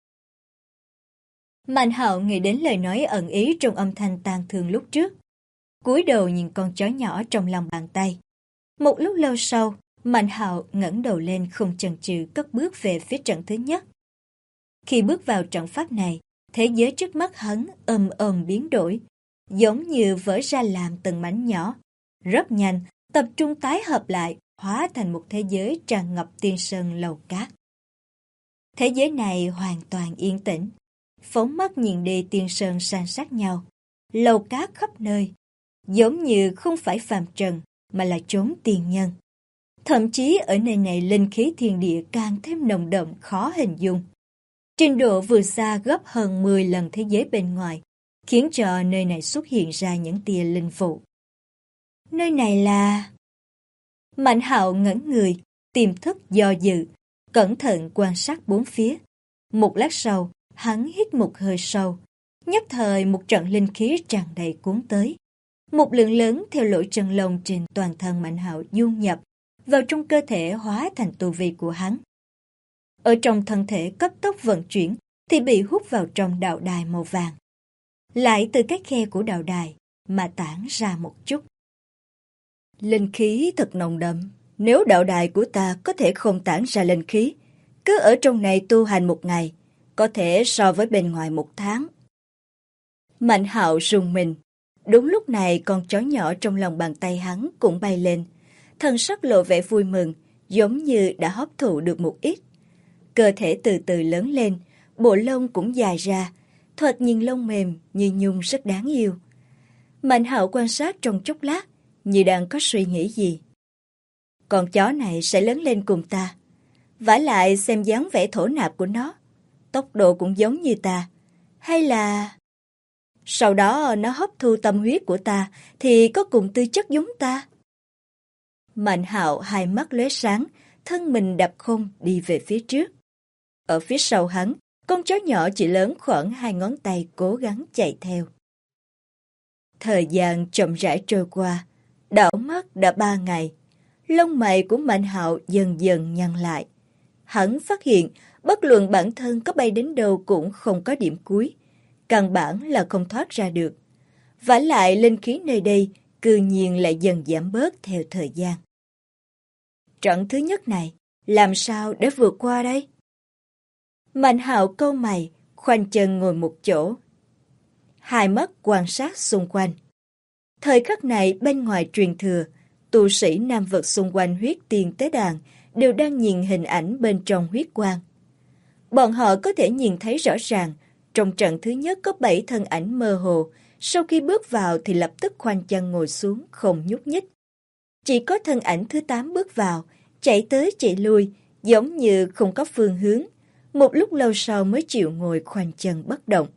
Speaker 1: Mạnh Hạo nghĩ đến lời nói ẩn ý trong âm thanh tang thương lúc trước. Cúi đầu nhìn con chó nhỏ trong lòng bàn tay. Một lúc lâu sau, Mạnh Hạo ngẩng đầu lên không chần chừ cất bước về phía trận thứ nhất. Khi bước vào trận pháp này, thế giới trước mắt hắn biến đổi, giống như vỡ ra làm từng mảnh nhỏ. Rất nhanh, tập trung tái hợp lại, hóa thành một thế giới tràn ngập tiên sơn lầu cát. Thế giới này hoàn toàn yên tĩnh. Phóng mắt nhìn đi tiên sơn san sát nhau, lầu cát khắp nơi, giống như không phải phàm trần mà là chốn tiên nhân. Thậm chí ở nơi này linh khí thiên địa càng thêm nồng đậm khó hình dung. Trình độ vừa xa gấp hơn 10 lần thế giới bên ngoài, khiến cho nơi này xuất hiện ra những tia linh vụ. Nơi này là... Mạnh Hạo ngẩn người, tiềm thức do dự, cẩn thận quan sát bốn phía. Một lát sau, hắn hít một hơi sâu, nhất thời một trận linh khí tràn đầy cuốn tới. Một lượng lớn theo lỗ chân lông trên toàn thân Mạnh Hạo dung nhập vào trong cơ thể, hóa thành tu vi của hắn. Ở trong thân thể cấp tốc vận chuyển thì bị hút vào trong đạo đài màu vàng. Lại từ cái khe của đạo đài mà tản ra một chút. Linh khí thật nồng đậm. Nếu đạo đài của ta có thể không tản ra linh khí, cứ ở trong này tu hành một ngày, có thể so với bên ngoài một tháng. Mạnh Hạo rùng mình. Đúng lúc này con chó nhỏ trong lòng bàn tay hắn cũng bay lên. Thần sắc lộ vẻ vui mừng, giống như đã hấp thụ được một ít. Cơ thể từ từ lớn lên, bộ lông cũng dài ra, thoạt nhìn lông mềm như nhung rất đáng yêu. Mạnh Hạo quan sát trong chốc lát, như đang có suy nghĩ gì. Con chó này sẽ lớn lên cùng ta. Vả lại xem dáng vẻ thổ nạp của nó, tốc độ cũng giống như ta. Hay là... Sau đó nó hấp thu tâm huyết của ta thì có cùng tư chất giống ta. Mạnh Hạo hai mắt lóe sáng, thân mình đạp không đi về phía trước. Ở phía sau hắn, con chó nhỏ chỉ lớn khoảng 2 ngón tay cố gắng chạy theo. Thời gian chậm rãi trôi qua, đảo mắt đã 3 ngày. Lông mày của Mạnh Hạo dần dần nhăn lại. Hắn phát hiện bất luận bản thân có bay đến đâu cũng không có điểm cuối, căn bản là không thoát ra được. Vả lại linh khí nơi đây cư nhiên lại dần giảm bớt theo thời gian. Trận thứ nhất này, làm sao để vượt qua đây? Mạnh Hạo cau mày, khoanh chân ngồi một chỗ. Hai mắt quan sát xung quanh. Thời khắc này bên ngoài truyền thừa, tu sĩ nam vật xung quanh huyết tiền tế đàn đều đang nhìn hình ảnh bên trong huyết quang. Bọn họ có thể nhìn thấy rõ ràng, trong trận thứ nhất có 7 thân ảnh mơ hồ, sau khi bước vào thì lập tức khoanh chân ngồi xuống, không nhúc nhích. Chỉ có thân ảnh thứ 8 bước vào, chạy tới chạy lui, giống như không có phương hướng. Một lúc lâu sau mới chịu ngồi khoanh chân bất động.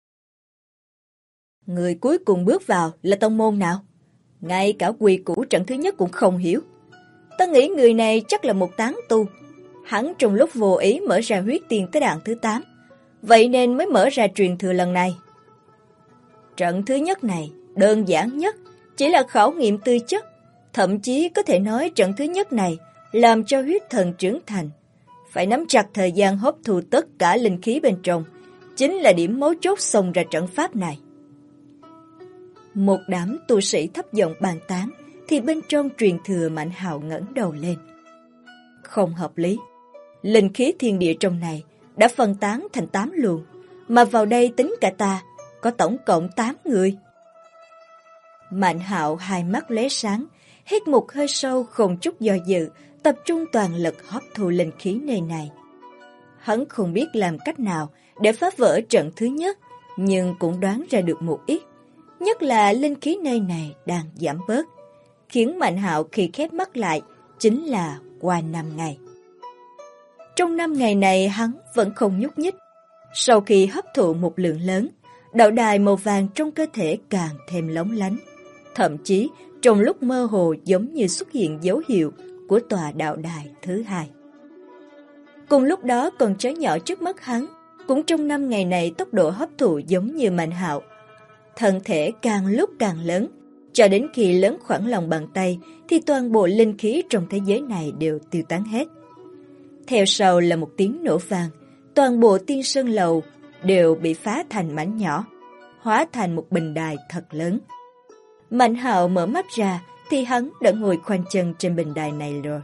Speaker 1: Người cuối cùng bước vào là tông môn nào? Ngay cả quy củ trận thứ nhất cũng không hiểu. Ta nghĩ người này chắc là một tán tu. Hắn trong lúc vô ý mở ra huyết tiên tới đàn thứ 8. Vậy nên mới mở ra truyền thừa lần này. Trận thứ nhất này đơn giản nhất, chỉ là khảo nghiệm tư chất. Thậm chí có thể nói trận thứ nhất này làm cho huyết thần trưởng thành. Phải nắm chặt thời gian hấp thu tất cả linh khí bên trong, chính là điểm mấu chốt xông ra trận pháp này. Một đám tu sĩ thấp giọng bàn tán, thì bên trong truyền thừa Mạnh Hạo ngẩng đầu lên. Không hợp lý. Linh khí thiên địa trong này đã phân tán thành 8 luồng, mà vào đây tính cả ta, có tổng cộng 8 người. Mạnh Hạo hai mắt lóe sáng, hít một hơi sâu không chút do dự, tập trung toàn lực hấp thu linh khí nơi này. Hắn không biết làm cách nào để phá vỡ trận thứ nhất, nhưng cũng đoán ra được một ít. Nhất là linh khí nơi này đang giảm bớt, khiến Mạnh Hạo khi khép mắt lại chính là qua 5 ngày. Trong 5 ngày này hắn vẫn không nhúc nhích. Sau khi hấp thụ một lượng lớn, đạo đài màu vàng trong cơ thể càng thêm lóng lánh. Thậm chí trong lúc mơ hồ giống như xuất hiện dấu hiệu của tòa đạo đài thứ hai. Cùng lúc đó con chó nhỏ trước mắt hắn cũng trong 5 ngày này tốc độ hấp thụ giống như Mạnh Hạo. Thân thể càng lúc càng lớn, cho đến khi lớn khoảng lòng bàn tay thì toàn bộ linh khí trong thế giới này đều tiêu tán hết. Theo sau là một tiếng nổ vang, toàn bộ Tiên Sơn Lầu đều bị phá thành mảnh nhỏ, hóa thành một bình đài thật lớn. Mạnh Hạo mở mắt ra thì hắn đã ngồi khoanh chân trên bình đài này rồi.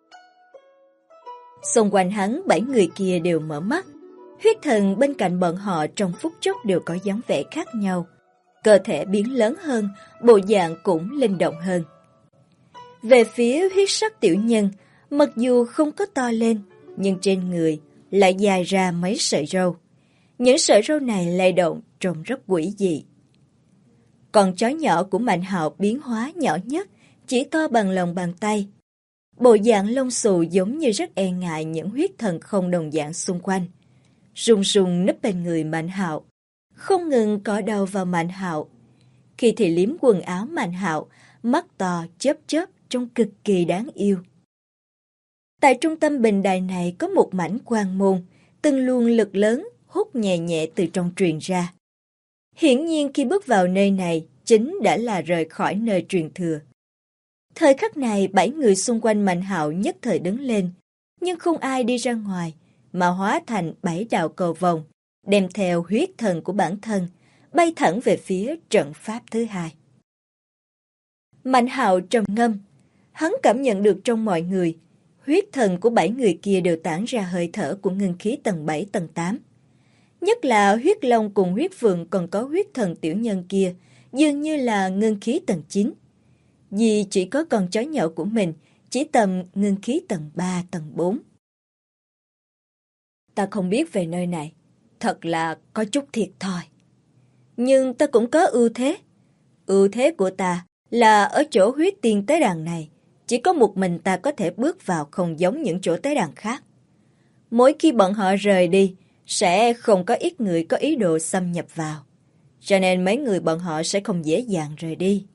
Speaker 1: Xung quanh hắn 7 người kia đều mở mắt. Huyết thần bên cạnh bọn họ trong phút chốc đều có dáng vẻ khác nhau. Cơ thể biến lớn hơn, bộ dạng cũng linh động hơn. Về phía huyết sắc tiểu nhân, mặc dù không có to lên, nhưng trên người lại dài ra mấy sợi râu. Những sợi râu này lay động trông rất quỷ dị. Con chó nhỏ của Mạnh Hạo biến hóa nhỏ nhất, chỉ to bằng lòng bàn tay. Bộ dạng lông xù giống như rất e ngại những huyết thần không đồng dạng xung quanh. Run run nấp bên người Mạnh Hạo, không ngừng cọ đầu vào Mạnh Hạo. Khi thì liếm quần áo Mạnh Hạo, mắt to chớp chớp trông cực kỳ đáng yêu. Tại trung tâm bình đài này có một mảnh quang môn, từng luồng lực lớn hút nhẹ nhẹ từ trong truyền ra. Hiển nhiên khi bước vào nơi này, chính đã là rời khỏi nơi truyền thừa. Thời khắc này 7 người xung quanh Mạnh Hạo nhất thời đứng lên, nhưng không ai đi ra ngoài, mà hóa thành 7 đạo cầu vồng, đem theo huyết thần của bản thân, bay thẳng về phía trận pháp thứ hai. Mạnh Hạo trầm ngâm, hắn cảm nhận được trong mọi người, huyết thần của 7 người kia đều tản ra hơi thở của ngưng khí tầng 7 tầng 8. Nhất là huyết long cùng huyết phượng còn có huyết thần tiểu nhân kia, dường như là ngưng khí tầng 9. Vì chỉ có con chó nhỏ của mình, chỉ tầm ngưng khí tầng 3 tầng 4. Ta không biết về nơi này, thật là có chút thiệt thòi. Nhưng ta cũng có ưu thế. Ưu thế của ta là ở chỗ huyết tiên tế đàn này, chỉ có một mình ta có thể bước vào, không giống những chỗ tế đàn khác. Mỗi khi bọn họ rời đi, sẽ không có ít người có ý đồ xâm nhập vào. Cho nên mấy người bọn họ sẽ không dễ dàng rời đi.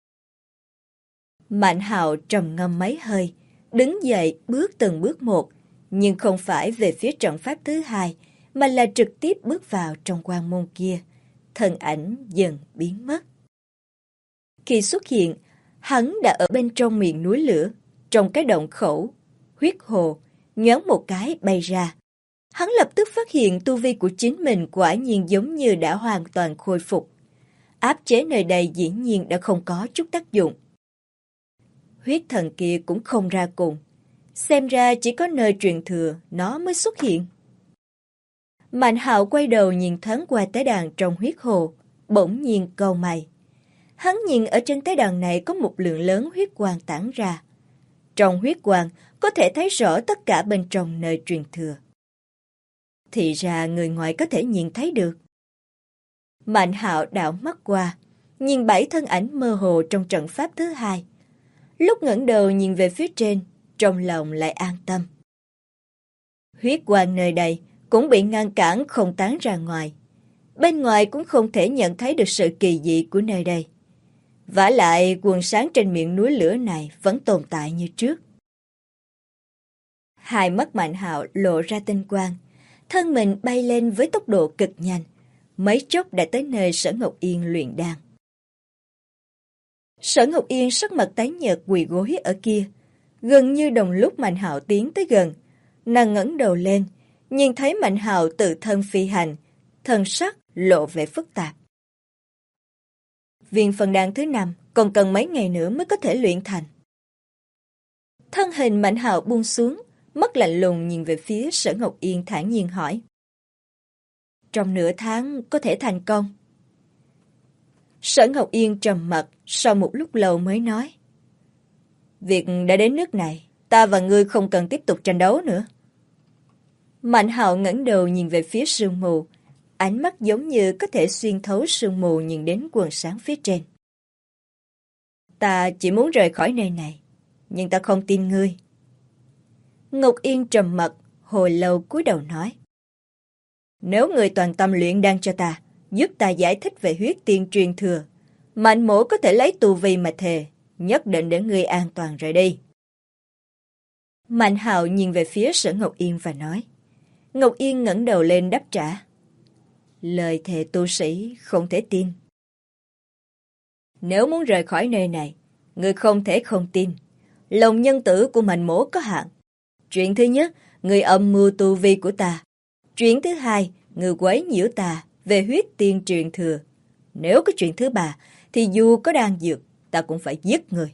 Speaker 1: Mạnh Hạo trầm ngâm mấy hơi, đứng dậy bước từng bước một, nhưng không phải về phía trận pháp thứ hai, mà là trực tiếp bước vào trong quang môn kia. Thân ảnh dần biến mất. Khi xuất hiện, hắn đã ở bên trong miệng núi lửa, trong cái động khẩu, huyết hồ, nhoáng một cái bay ra. Hắn lập tức phát hiện tu vi của chính mình quả nhiên giống như đã hoàn toàn khôi phục. Áp chế nơi đây dĩ nhiên đã không có chút tác dụng. Huyết thần kia cũng không ra cùng. Xem ra chỉ có nơi truyền thừa nó mới xuất hiện. Mạnh Hạo quay đầu nhìn thoáng qua tế đàn trong huyết hồ, bỗng nhiên cau mày. Hắn nhìn ở trên tế đàn này có một lượng lớn huyết quang tản ra. Trong huyết quang có thể thấy rõ tất cả bên trong nơi truyền thừa. Thì ra người ngoài có thể nhìn thấy được. Mạnh Hạo đảo mắt qua, nhìn 7 thân ảnh mơ hồ trong trận pháp thứ hai. Lúc ngẩng đầu nhìn về phía trên, trong lòng lại an tâm. Huyết quang nơi đây cũng bị ngăn cản không tán ra ngoài. Bên ngoài cũng không thể nhận thấy được sự kỳ dị của nơi đây. Vả lại quần sáng trên miệng núi lửa này vẫn tồn tại như trước. Hai mắt Mạnh Hạo lộ ra tinh quang, thân mình bay lên với tốc độ cực nhanh, mấy chốc đã tới nơi Sở Ngọc Yên luyện đan. Sở Ngọc Yên sắc mặt tái nhợt quỳ gối ở kia, gần như đồng lúc Mạnh Hạo tiến tới gần, nàng ngẩng đầu lên, nhìn thấy Mạnh Hạo tự thân phi hành, thần sắc lộ vẻ phức tạp. Viên phần đan thứ 5 còn cần mấy ngày nữa mới có thể luyện thành. Thân hình Mạnh Hạo buông xuống, mắt lạnh lùng nhìn về phía Sở Ngọc Yên thản nhiên hỏi. Trong nửa tháng có thể thành công. Sở Ngọc Yên trầm mặc, sau một lúc lâu mới nói. Việc đã đến nước này, ta và ngươi không cần tiếp tục tranh đấu nữa. Mạnh Hạo ngẩng đầu nhìn về phía sương mù, ánh mắt giống như có thể xuyên thấu sương mù nhìn đến quần sáng phía trên. Ta chỉ muốn rời khỏi nơi này, nhưng ta không tin ngươi. Ngọc Yên trầm mặc, hồi lâu cúi đầu nói. Nếu ngươi toàn tâm luyện đan cho ta, giúp ta giải thích về huyết tiên truyền thừa, Mạnh Mỗ có thể lấy tu vi mà thề, nhất định để ngươi an toàn rời đi. Mạnh Hạo nhìn về phía Sở Ngọc Yên và nói. Ngọc Yên ngẩng đầu lên đáp trả. Lời thề tu sĩ không thể tin. Nếu muốn rời khỏi nơi này, ngươi không thể không tin. Lòng nhân tử của Mạnh Mỗ có hạn. Chuyện thứ nhất, ngươi âm mưu tu vi của ta. Chuyện thứ hai, ngươi quấy nhiễu ta về huyết tiên truyền thừa. Nếu có chuyện thứ ba, thì dù có đan dược, ta cũng phải giết ngươi.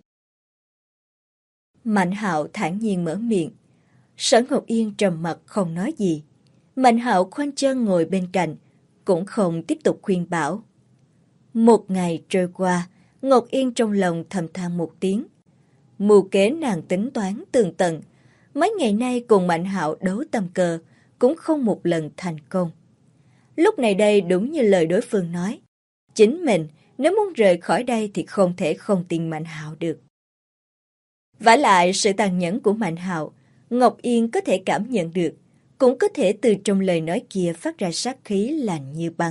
Speaker 1: Mạnh Hạo thản nhiên mở miệng. Sở Ngọc Yên trầm mặc không nói gì. Mạnh Hạo khoanh chân ngồi bên cạnh, cũng không tiếp tục khuyên bảo. Một ngày trôi qua, Ngọc Yên trong lòng thầm than một tiếng. Mưu kế nàng tính toán tường tận. Mấy ngày nay cùng Mạnh Hạo đấu tầm cờ, cũng không một lần thành công. Lúc này đây đúng như lời đối phương nói. Chính mình, nếu muốn rời khỏi đây thì không thể không tin Mạnh Hạo được. Vả lại sự tàn nhẫn của Mạnh Hạo, Ngọc Yên có thể cảm nhận được, cũng có thể từ trong lời nói kia phát ra sát khí lạnh như băng.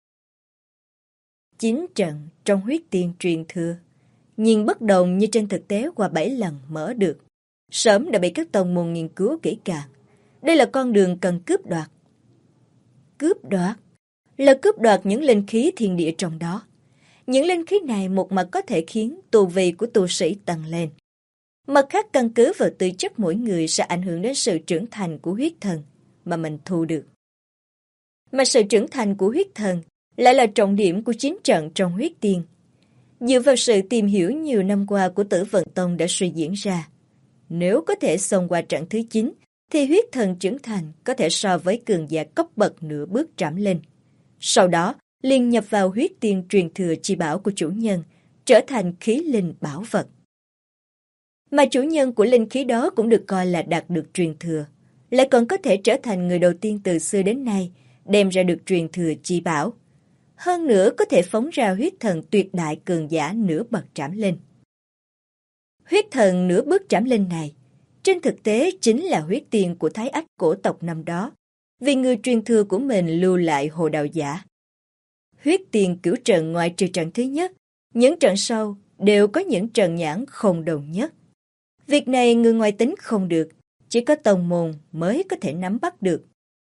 Speaker 1: 9 trận trong huyết tiên truyền thừa, nhìn bất đồng như trên thực tế qua 7 lần mở được, sớm đã bị các tông môn nghiên cứu kỹ càng. Đây là con đường cần cướp đoạt. Cướp đoạt là cướp đoạt những linh khí thiên địa trong đó. Những linh khí này một mặt có thể khiến tu vi của tu sĩ tăng lên. Mặt khác căn cứ vào tư chất mỗi người sẽ ảnh hưởng đến sự trưởng thành của huyết thần mà mình thu được. Mà sự trưởng thành của huyết thần lại là trọng điểm của 9 trận trong huyết tiên. Dựa vào sự tìm hiểu nhiều năm qua của Tử Vận Tông đã suy diễn ra. Nếu có thể xông qua trận thứ 9, thì huyết thần trưởng thành có thể so với cường giả cấp bậc nửa bước trảm lên. Sau đó, liền nhập vào huyết tiên truyền thừa chi bảo của chủ nhân, trở thành khí linh bảo vật. Mà chủ nhân của linh khí đó cũng được coi là đạt được truyền thừa, lại còn có thể trở thành người đầu tiên từ xưa đến nay đem ra được truyền thừa chi bảo. Hơn nữa có thể phóng ra huyết thần tuyệt đại cường giả nửa bậc trảm linh. Huyết thần nửa bước trảm linh này, trên thực tế chính là huyết tiên của Thái Ách cổ tộc năm đó, vì người truyền thừa của mình lưu lại hồ đạo giả. Huyết tiên cửu trận ngoại trừ trận thứ nhất, những trận sau đều có những trận nhãn không đồng nhất. Việc này người ngoài tính không được, chỉ có tông môn mới có thể nắm bắt được.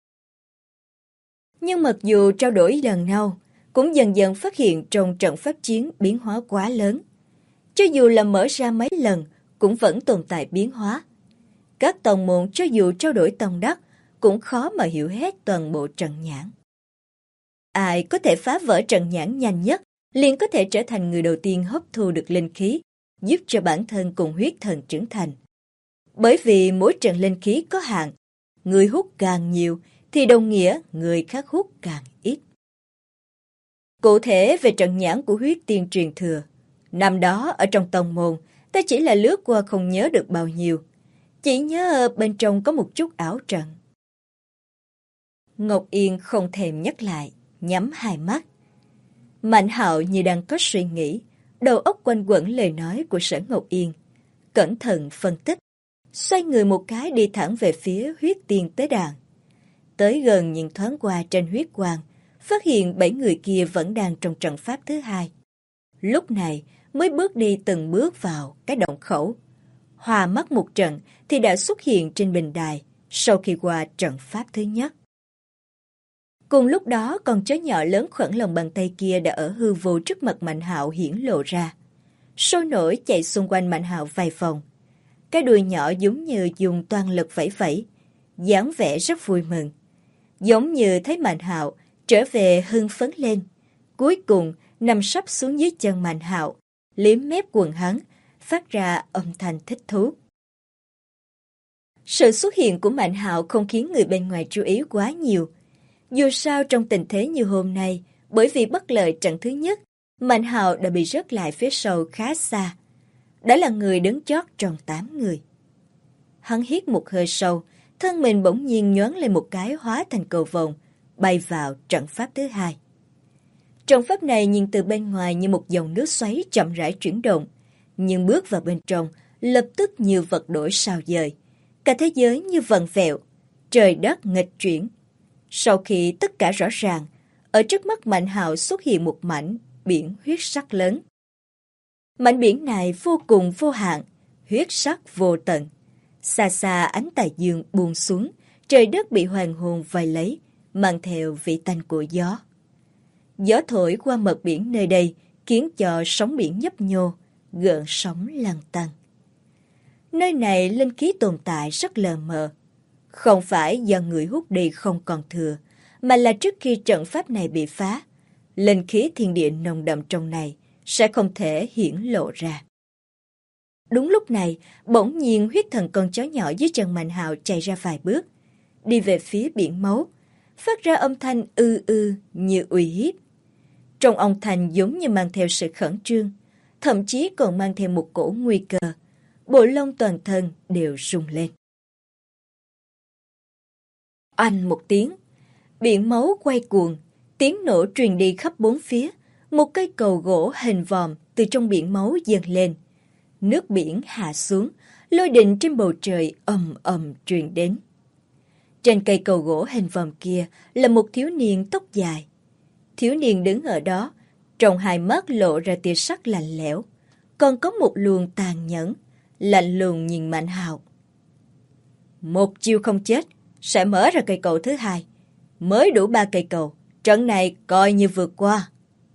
Speaker 1: Nhưng mặc dù trao đổi lần nhau, cũng dần dần phát hiện trong trận phát chiến biến hóa quá lớn. Cho dù là mở ra mấy lần, cũng vẫn tồn tại biến hóa. Các tông môn cho dù trao đổi tông đắc, cũng khó mà hiểu hết toàn bộ trận nhãn. Ai có thể phá vỡ trận nhãn nhanh nhất, liền có thể trở thành người đầu tiên hấp thu được linh khí, giúp cho bản thân cùng huyết thần trưởng thành. Bởi vì mỗi trận linh khí có hạn, người hút càng nhiều thì đồng nghĩa người khác hút càng ít. Cụ thể về trận nhãn của huyết tiên truyền thừa, năm đó ở trong tông môn, ta chỉ là lướt qua không nhớ được bao nhiêu, chỉ nhớ bên trong có một chút ảo trận. Ngọc Yên không thèm nhắc lại, nhắm hai mắt. Mạnh Hạo như đang có suy nghĩ, đầu óc quanh quẩn lời nói của Sở Ngọc Yên. Cẩn thận phân tích, xoay người một cái đi thẳng về phía huyết tiên tế đàn. Tới gần nhìn thoáng qua trên huyết quang, phát hiện 7 người kia vẫn đang trong trận pháp thứ hai. Lúc này mới bước đi từng bước vào cái động khẩu. Hòa mắt một trận thì đã xuất hiện trên bình đài sau khi qua trận pháp thứ nhất. Cùng lúc đó con chó nhỏ lớn khoảng lòng bàn tay kia đã ở hư vô trước mặt Mạnh Hạo hiển lộ ra. Sôi nổi chạy xung quanh Mạnh Hạo vài vòng. Cái đuôi nhỏ giống như dùng toàn lực vẫy vẫy, dáng vẻ rất vui mừng. Giống như thấy Mạnh Hạo trở về hưng phấn lên. Cuối cùng nằm sấp xuống dưới chân Mạnh Hạo, liếm mép quần hắn, phát ra âm thanh thích thú. Sự xuất hiện của Mạnh Hạo không khiến người bên ngoài chú ý quá nhiều. Dù sao trong tình thế như hôm nay, bởi vì bất lợi trận thứ nhất, Mạnh Hạo đã bị rớt lại phía sau khá xa. Đã là người đứng chót trong 8 người. Hắn hít một hơi sâu, thân mình bỗng nhiên nhoáng lên một cái hóa thành cầu vồng, bay vào trận pháp thứ hai. Trận pháp này nhìn từ bên ngoài như một dòng nước xoáy chậm rãi chuyển động, nhưng bước vào bên trong, lập tức như vật đổi sao dời. Cả thế giới như vặn vẹo, trời đất nghịch chuyển. Sau khi tất cả rõ ràng, ở trước mắt Mạnh Hạo xuất hiện một mảnh biển huyết sắc lớn. Mảnh biển này vô cùng vô hạn, huyết sắc vô tận. Xa xa ánh tà dương buông xuống, trời đất bị hoàng hôn vây lấy, mang theo vị tanh của gió. Gió thổi qua mặt biển nơi đây khiến cho sóng biển nhấp nhô, gợn sóng lăn tăn. Nơi này linh khí tồn tại rất lờ mờ. Không phải do người hút đi không còn thừa, mà là trước khi trận pháp này bị phá, linh khí thiên địa nồng đậm trong này sẽ không thể hiển lộ ra. Đúng lúc này, bỗng nhiên huyết thần con chó nhỏ dưới chân Mạnh Hạo chạy ra vài bước, đi về phía biển máu, phát ra âm thanh ư ư như uy hiếp. Trong âm thanh giống như mang theo sự khẩn trương, thậm chí còn mang theo một cổ nguy cơ. Bộ lông toàn thân đều rung lên. Oanh một tiếng, biển máu quay cuồng, tiếng nổ truyền đi khắp bốn phía. Một cây cầu gỗ hình vòm từ trong biển máu dâng lên. Nước biển hạ xuống, lôi đình trên bầu trời ầm ầm truyền đến. Trên cây cầu gỗ hình vòm kia là một thiếu niên tóc dài. Thiếu niên đứng ở đó, trong hai mắt lộ ra tia sắc lạnh lẽo, còn có một luồng tàn nhẫn, lạnh lùng nhìn Mạnh Hạo. Một chiêu không chết, sẽ mở ra cây cầu thứ hai. Mới đủ 3 cây cầu, trận này coi như vượt qua.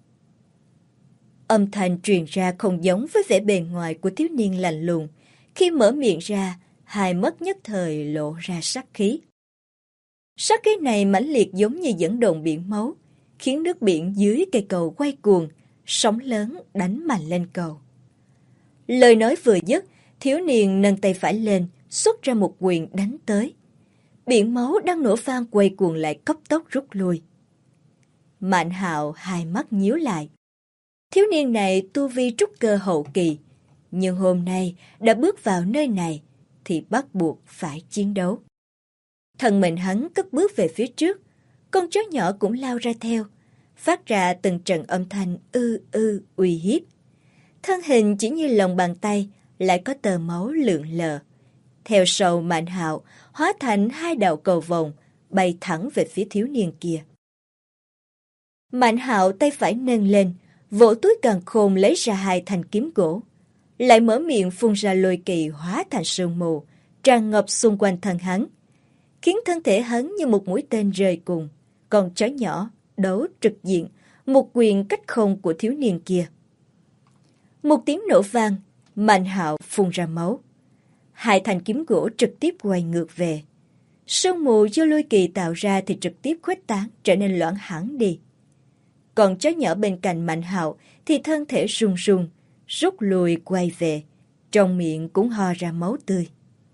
Speaker 1: Âm thanh truyền ra không giống với vẻ bề ngoài của thiếu niên lạnh lùng. Khi mở miệng ra, hai mắt nhất thời lộ ra sát khí. Sát khí này mãnh liệt giống như dẫn động biển máu, khiến nước biển dưới cây cầu quay cuồng, sóng lớn đánh mạnh lên cầu. Lời nói vừa dứt, thiếu niên nâng tay phải lên, xuất ra một quyền đánh tới. Biển máu đang nổ vang quay cuồng lại cấp tốc rút lui. Mạnh Hạo hai mắt nhíu lại. Thiếu niên này tu vi trúc cơ hậu kỳ, nhưng hôm nay đã bước vào nơi này thì bắt buộc phải chiến đấu. Thân mình hắn cất bước về phía trước, con chó nhỏ cũng lao ra theo, phát ra từng trận âm thanh ư ư uy hiếp. Thân hình chỉ như lòng bàn tay, lại có tờ máu lượn lờ. Theo sau Mạnh Hạo hóa thành 2 đạo cầu vồng, bay thẳng về phía thiếu niên kia. Mạnh Hạo tay phải nâng lên, vỗ túi càn khôn lấy ra 2 thanh kiếm gỗ, lại mở miệng phun ra lôi kỳ hóa thành sương mù, tràn ngập xung quanh thân hắn, khiến thân thể hắn như một mũi tên rơi cùng. Con chó nhỏ đấu trực diện, một quyền cách không của thiếu niên kia. Một tiếng nổ vang, Mạnh Hạo phun ra máu. 2 thanh kiếm gỗ trực tiếp quay ngược về. Sương mù do lôi kỳ tạo ra thì trực tiếp khuếch tán, trở nên loãng hẳn đi. Còn chó nhỏ bên cạnh Mạnh Hạo thì thân thể run run, rút lui quay về, trong miệng cũng ho ra máu tươi.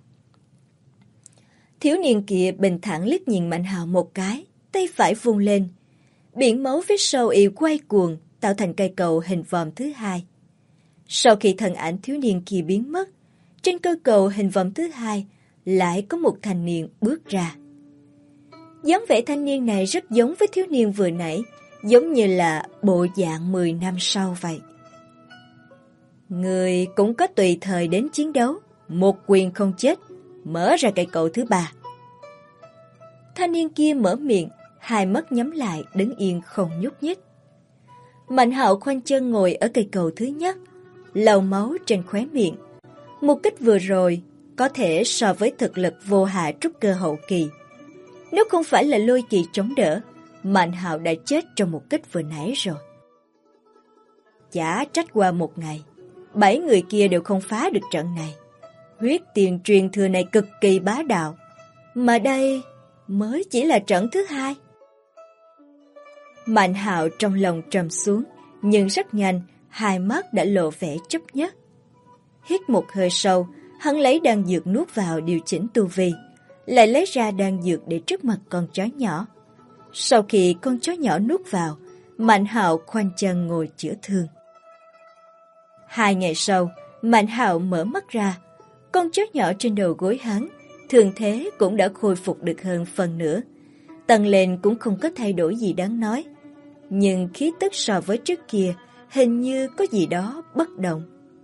Speaker 1: Thiếu niên kia bình thản liếc nhìn Mạnh Hạo một cái, tay phải vung lên. Biển máu phía sau y quay cuồng, tạo thành cây cầu hình vòm thứ hai. Sau khi thân ảnh thiếu niên kia biến mất, trên cây cầu hình vòm thứ hai lại có một thanh niên bước ra. dáng vẻ thanh niên này rất giống với thiếu niên vừa nãy, giống như là bộ dạng 10 năm sau vậy. Người cũng có tùy thời đến chiến đấu, một quyền không chết, mở ra cây cầu thứ 3. Thanh niên kia mở miệng, hai mắt nhắm lại, đứng yên không nhúc nhích. Mạnh Hạo khoanh chân ngồi ở cây cầu thứ nhất, lau máu trên khóe miệng. Một kích vừa rồi có thể so với thực lực vô hạ trúc cơ hậu kỳ. Nếu không phải là lôi kỳ chống đỡ, Mạnh Hạo đã chết trong một kích vừa nãy rồi. Chả trách qua một ngày, 7 người kia đều không phá được trận này. Huyết tiền truyền thừa này cực kỳ bá đạo, mà đây mới chỉ là trận thứ 2. Mạnh Hạo trong lòng trầm xuống, nhưng rất nhanh, hai mắt đã lộ vẻ chấp nhất. Hít một hơi sâu, hắn lấy đan dược nuốt vào điều chỉnh tu vi, lại lấy ra đan dược để trước mặt con chó nhỏ. Sau khi con chó nhỏ nuốt vào, Mạnh Hạo khoanh chân ngồi chữa thương. 2 ngày sau, Mạnh Hạo mở mắt ra, con chó nhỏ trên đầu gối hắn, thương thế cũng đã khôi phục được hơn phần nữa. Tăng lên cũng không có thay đổi gì đáng nói, nhưng khí tức so với trước kia hình như có gì đó bất đồng.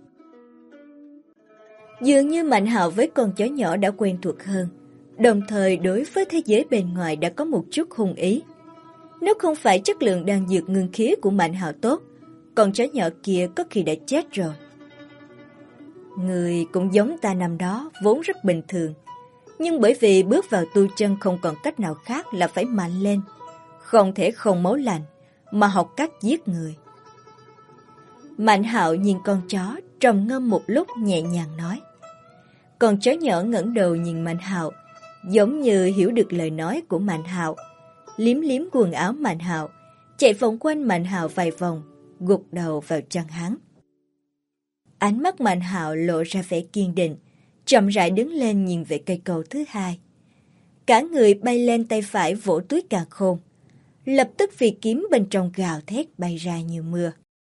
Speaker 1: Dường như Mạnh Hạo với con chó nhỏ đã quen thuộc hơn, đồng thời đối với thế giới bên ngoài đã có một chút hung ý. Nếu không phải chất lượng đan dược ngưng khí của Mạnh Hạo tốt, con chó nhỏ kia có khi đã chết rồi. Người cũng giống ta năm đó, vốn rất bình thường, nhưng bởi vì bước vào tu chân không còn cách nào khác là phải mạnh lên, không thể không máu lạnh mà học cách giết người. Mạnh Hạo nhìn con chó, trầm ngâm một lúc nhẹ nhàng nói. Con chó nhỏ ngẩng đầu nhìn Mạnh Hạo, giống như hiểu được lời nói của Mạnh Hạo, liếm liếm quần áo Mạnh Hạo, chạy vòng quanh Mạnh Hạo vài vòng, gục đầu vào chân hắn. Ánh mắt Mạnh Hạo lộ ra vẻ kiên định, chậm rãi đứng lên nhìn về cây cầu thứ hai. Cả người bay lên, tay phải vỗ túi càn khôn. Lập tức phi kiếm bên trong gào thét bay ra như mưa.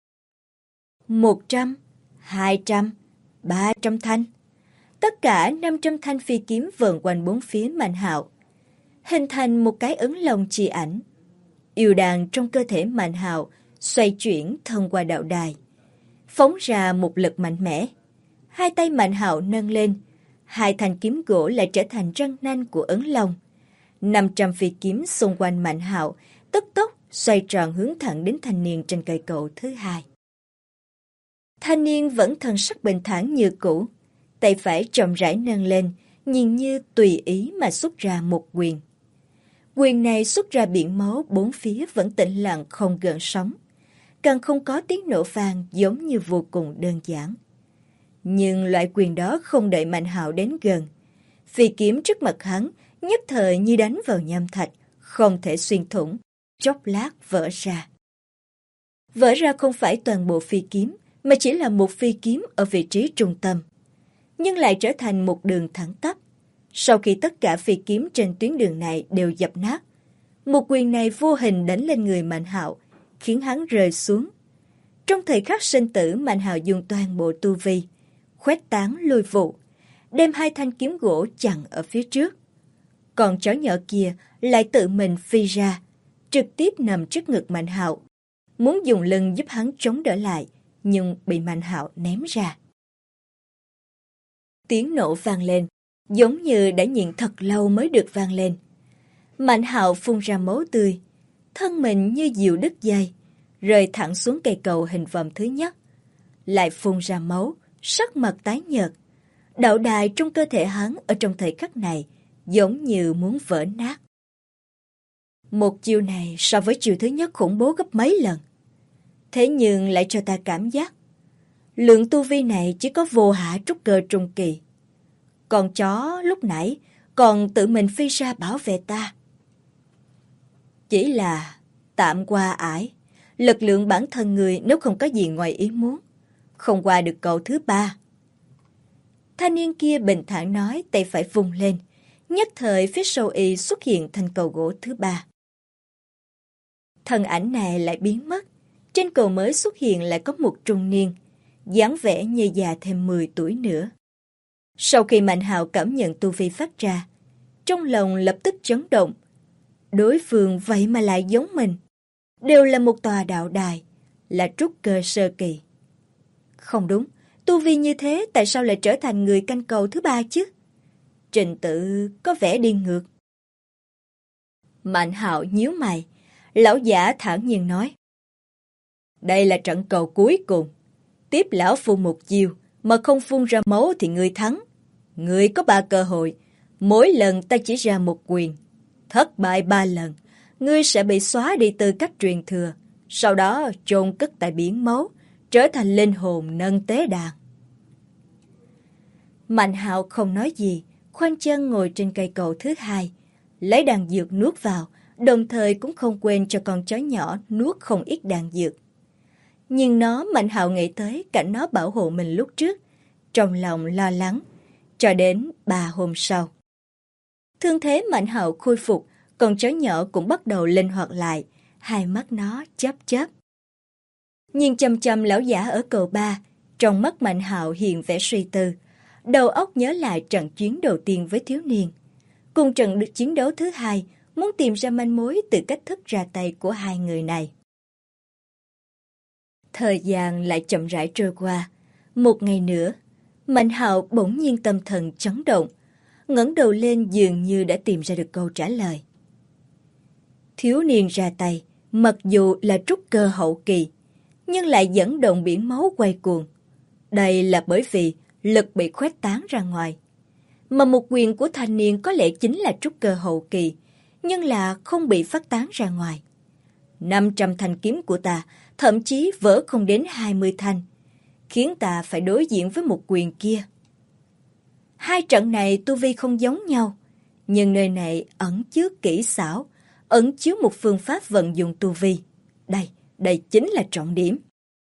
Speaker 1: 100, 200, 300 thanh. Tất cả 500 thanh phi kiếm vờn quanh bốn phía Mạnh Hạo, hình thành một cái ấn lồng chi ảnh. Yêu đàn trong cơ thể Mạnh Hạo xoay chuyển thông qua đạo đài, phóng ra một lực mạnh mẽ. Hai tay Mạnh Hạo nâng lên, hai thanh kiếm gỗ lại trở thành răng nanh của ấn lồng. 500 phi kiếm xung quanh Mạnh Hạo tức tốc xoay tròn hướng thẳng đến thanh niên trên cây cầu thứ hai. Thanh niên vẫn thần sắc bình thản như cũ, tay phải chậm rãi nâng lên, nhìn như tùy ý mà xuất ra một quyền. Quyền này xuất ra biển máu, bốn phía vẫn tĩnh lặng không gợn sóng, càng không có tiếng nổ vang, giống như vô cùng đơn giản. Nhưng loại quyền đó không đợi Mạnh Hạo đến gần. Phi kiếm trước mặt hắn nhất thời như đánh vào nham thạch, không thể xuyên thủng, chốc lát vỡ ra. Vỡ ra không phải toàn bộ phi kiếm, mà chỉ là một phi kiếm ở vị trí trung tâm, nhưng lại trở thành một đường thẳng tắp. Sau khi tất cả phi kiếm trên tuyến đường này đều dập nát, một quyền này vô hình đánh lên người Mạnh Hạo, khiến hắn rơi xuống. Trong thời khắc sinh tử, Mạnh Hạo dùng toàn bộ tu vi, khuếch tán lôi vụ, đem hai thanh kiếm gỗ chặn ở phía trước. Còn chó nhỏ kia lại tự mình phi ra, trực tiếp nằm trước ngực Mạnh Hạo, muốn dùng lưng giúp hắn chống đỡ lại, nhưng bị Mạnh Hạo ném ra. Tiếng nổ vang lên, giống như đã nhịn thật lâu mới được vang lên. Mạnh Hạo phun ra máu tươi, thân mình như diều đứt dây, rơi thẳng xuống cây cầu hình vòm thứ nhất. Lại phun ra máu, sắc mặt tái nhợt. Đạo đài trong cơ thể hắn ở trong thời khắc này giống như muốn vỡ nát. Một chiêu này so với chiêu thứ nhất khủng bố gấp mấy lần. Thế nhưng lại cho ta cảm giác lượng tu vi này chỉ có vô hạ trúc cơ trung kỳ. Con chó lúc nãy còn tự mình phi ra bảo vệ ta. Chỉ là tạm qua ải, lực lượng bản thân người nếu không có gì ngoài ý muốn, không qua được cầu thứ ba. Thanh niên kia bình thản nói, tay phải vung lên, nhất thời phía sau y xuất hiện thành cầu gỗ thứ ba. Thân ảnh này lại biến mất, trên cầu mới xuất hiện lại có một trung niên, dáng vẻ như già thêm 10 tuổi nữa. Sau khi Mạnh Hạo cảm nhận tu vi phát ra, trong lòng lập tức chấn động. Đối phương vậy mà lại giống mình, đều là một tòa đạo đài, là trúc cơ sơ kỳ. Không đúng, tu vi như thế tại sao lại trở thành người canh cầu thứ ba chứ? Trình tự có vẻ đi ngược. Mạnh Hạo nhíu mày, lão giả thản nhiên nói. Đây là trận cầu cuối cùng. Tiếp lão phu một chiêu, mà không phun ra máu thì ngươi thắng. Ngươi có 3 cơ hội, mỗi lần ta chỉ ra một quyền. Thất bại 3 lần, ngươi sẽ bị xóa đi tư cách truyền thừa, sau đó chôn cất tại biển máu, trở thành linh hồn nâng tế đàn. Mạnh Hạo không nói gì, khoanh chân ngồi trên cây cầu thứ hai, lấy đan dược nuốt vào, đồng thời cũng không quên cho con chó nhỏ nuốt không ít đan dược. Nhưng Mạnh Hạo nghĩ tới cảnh nó bảo hộ mình lúc trước, trong lòng lo lắng, cho đến 3 hôm sau. Thương thế Mạnh Hạo khôi phục, con chó nhỏ cũng bắt đầu linh hoạt lại, hai mắt nó chớp chớp. Nhìn chăm chăm lão giả ở cầu 3, trong mắt Mạnh Hạo hiện vẻ suy tư, đầu óc nhớ lại trận chiến đầu tiên với thiếu niên. Cùng trận chiến đấu thứ hai, muốn tìm ra manh mối từ cách thức ra tay của hai người này. Thời gian lại chậm rãi trôi qua. Một ngày nữa, Mạnh Hạo bỗng nhiên tâm thần chấn động, ngẩng đầu lên dường như đã tìm ra được câu trả lời. Thiếu niên ra tay, mặc dù là trúc cơ hậu kỳ, nhưng lại dẫn động biển máu quay cuồng. Đây là bởi vì lực bị khuếch tán ra ngoài. Mà một quyền của thanh niên có lẽ chính là trúc cơ hậu kỳ, nhưng là không bị phát tán ra ngoài. 500 thanh kiếm của ta thậm chí vỡ không đến 20 thanh, khiến ta phải đối diện với một quyền kia. Hai trận này tu vi không giống nhau, nhưng nơi này ẩn chứa kỹ xảo, ẩn chứa một phương pháp vận dụng tu vi. Đây chính là trọng điểm.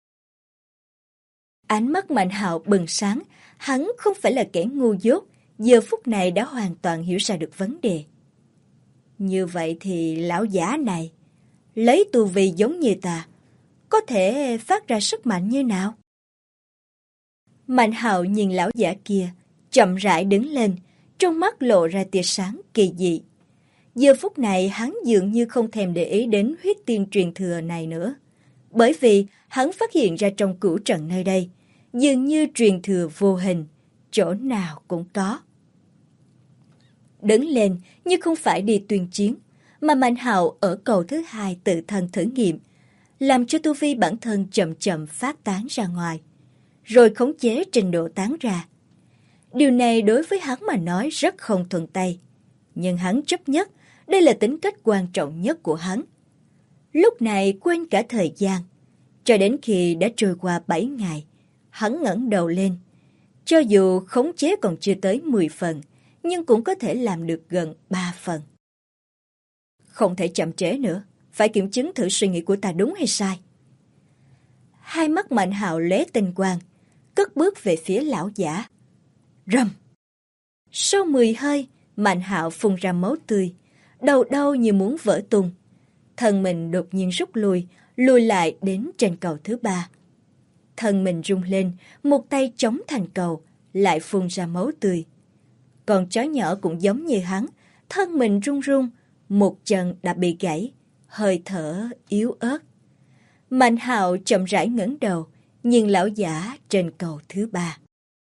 Speaker 1: Ánh mắt Mạnh Hạo bừng sáng, hắn không phải là kẻ ngu dốt, giờ phút này đã hoàn toàn hiểu ra được vấn đề. Như vậy thì lão giả này, lấy tu vi giống như ta, có thể phát ra sức mạnh như nào? Mạnh Hạo nhìn lão giả kia, chậm rãi đứng lên, trong mắt lộ ra tia sáng kỳ dị. Giờ phút này hắn dường như không thèm để ý đến huyết tiên truyền thừa này nữa. Bởi vì hắn phát hiện ra trong cửu trận nơi đây, dường như truyền thừa vô hình, chỗ nào cũng có. Đứng lên như không phải đi tuyên chiến, mà Mạnh Hạo ở cầu thứ hai tự thân thử nghiệm, làm cho tu vi bản thân chậm chậm phát tán ra ngoài, rồi khống chế trình độ tán ra. Điều này đối với hắn mà nói rất không thuận tay, nhưng hắn chấp nhất, đây là tính cách quan trọng nhất của hắn. Lúc này quên cả thời gian, cho đến khi đã trôi qua 7 ngày, hắn ngẩng đầu lên. Cho dù khống chế còn chưa tới 10 phần, nhưng cũng có thể làm được gần 3 phần. Không thể chậm trễ nữa, phải kiểm chứng thử suy nghĩ của ta đúng hay sai. Hai mắt Mạnh Hạo lóe tinh quang, cất bước về phía lão giả. Rầm! Sau 10 hơi, Mạnh Hạo phun ra máu tươi, đầu đau như muốn vỡ tung. Thân mình đột nhiên rút lùi lại đến trên cầu thứ 3. Thân mình rung lên, một tay chống thành cầu, lại phun ra máu tươi. Còn chó nhỏ cũng giống như hắn, thân mình run run, một chân đã bị gãy, hơi thở yếu ớt. Mạnh Hạo chậm rãi ngẩng đầu, nhìn lão giả trên cầu thứ 3.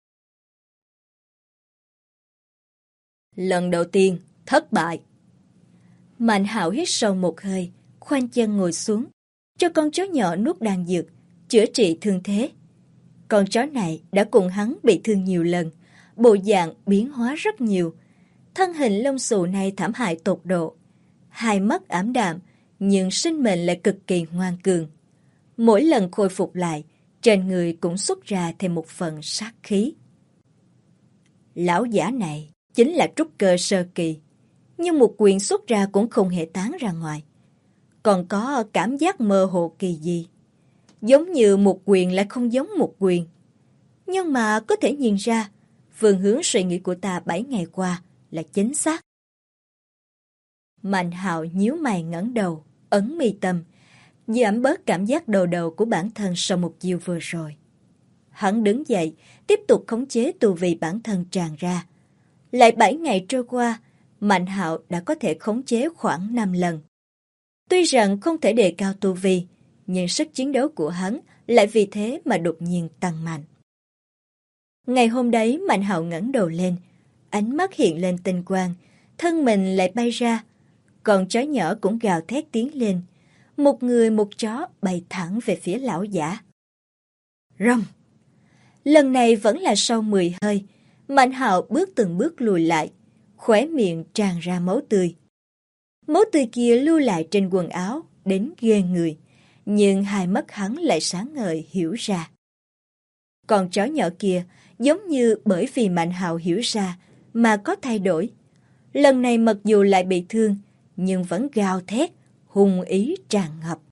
Speaker 1: Lần đầu tiên, thất bại. Mạnh Hạo hít sâu một hơi, khoanh chân ngồi xuống, cho con chó nhỏ nuốt đan dược, chữa trị thương thế. Con chó này đã cùng hắn bị thương nhiều lần, bộ dạng biến hóa rất nhiều. Thân hình lông xù này thảm hại tột độ, hai mắt ảm đạm, nhưng sinh mệnh lại cực kỳ ngoan cường. Mỗi lần khôi phục lại, trên người cũng xuất ra thêm một phần sát khí. Lão giả này chính là trúc cơ sơ kỳ, nhưng một quyền xuất ra cũng không hề tán ra ngoài. Còn có cảm giác mơ hồ kỳ dị, giống như một quyền lại không giống một quyền. Nhưng mà có thể nhìn ra, phương hướng suy nghĩ của ta 7 ngày qua là chính xác. Mạnh Hạo nhíu mày ngẩng đầu, ấn mi tâm, giảm bớt cảm giác đầu đầu của bản thân sau một chiêu vừa rồi. Hắn đứng dậy, tiếp tục khống chế tu vi bản thân tràn ra. Lại 7 ngày trôi qua, Mạnh Hạo đã có thể khống chế khoảng 5 lần. Tuy rằng không thể đề cao tu vi, nhưng sức chiến đấu của hắn lại vì thế mà đột nhiên tăng mạnh. Ngày hôm đấy Mạnh Hạo ngẩng đầu lên, ánh mắt hiện lên tinh quang, thân mình lại bay ra. Con chó nhỏ cũng gào thét tiến lên, một người một chó bay thẳng về phía lão giả. Rầm! Lần này vẫn là sau 10 hơi, Mạnh Hạo bước từng bước lùi lại, khóe miệng tràn ra máu tươi. Máu tươi kia lưu lại trên quần áo, đến ghê người, nhưng hai mắt hắn lại sáng ngời hiểu ra. Con chó nhỏ kia giống như bởi vì Mạnh Hạo hiểu ra mà có thay đổi. Lần này mặc dù lại bị thương, nhưng vẫn gào thét, hung ý tràn ngập.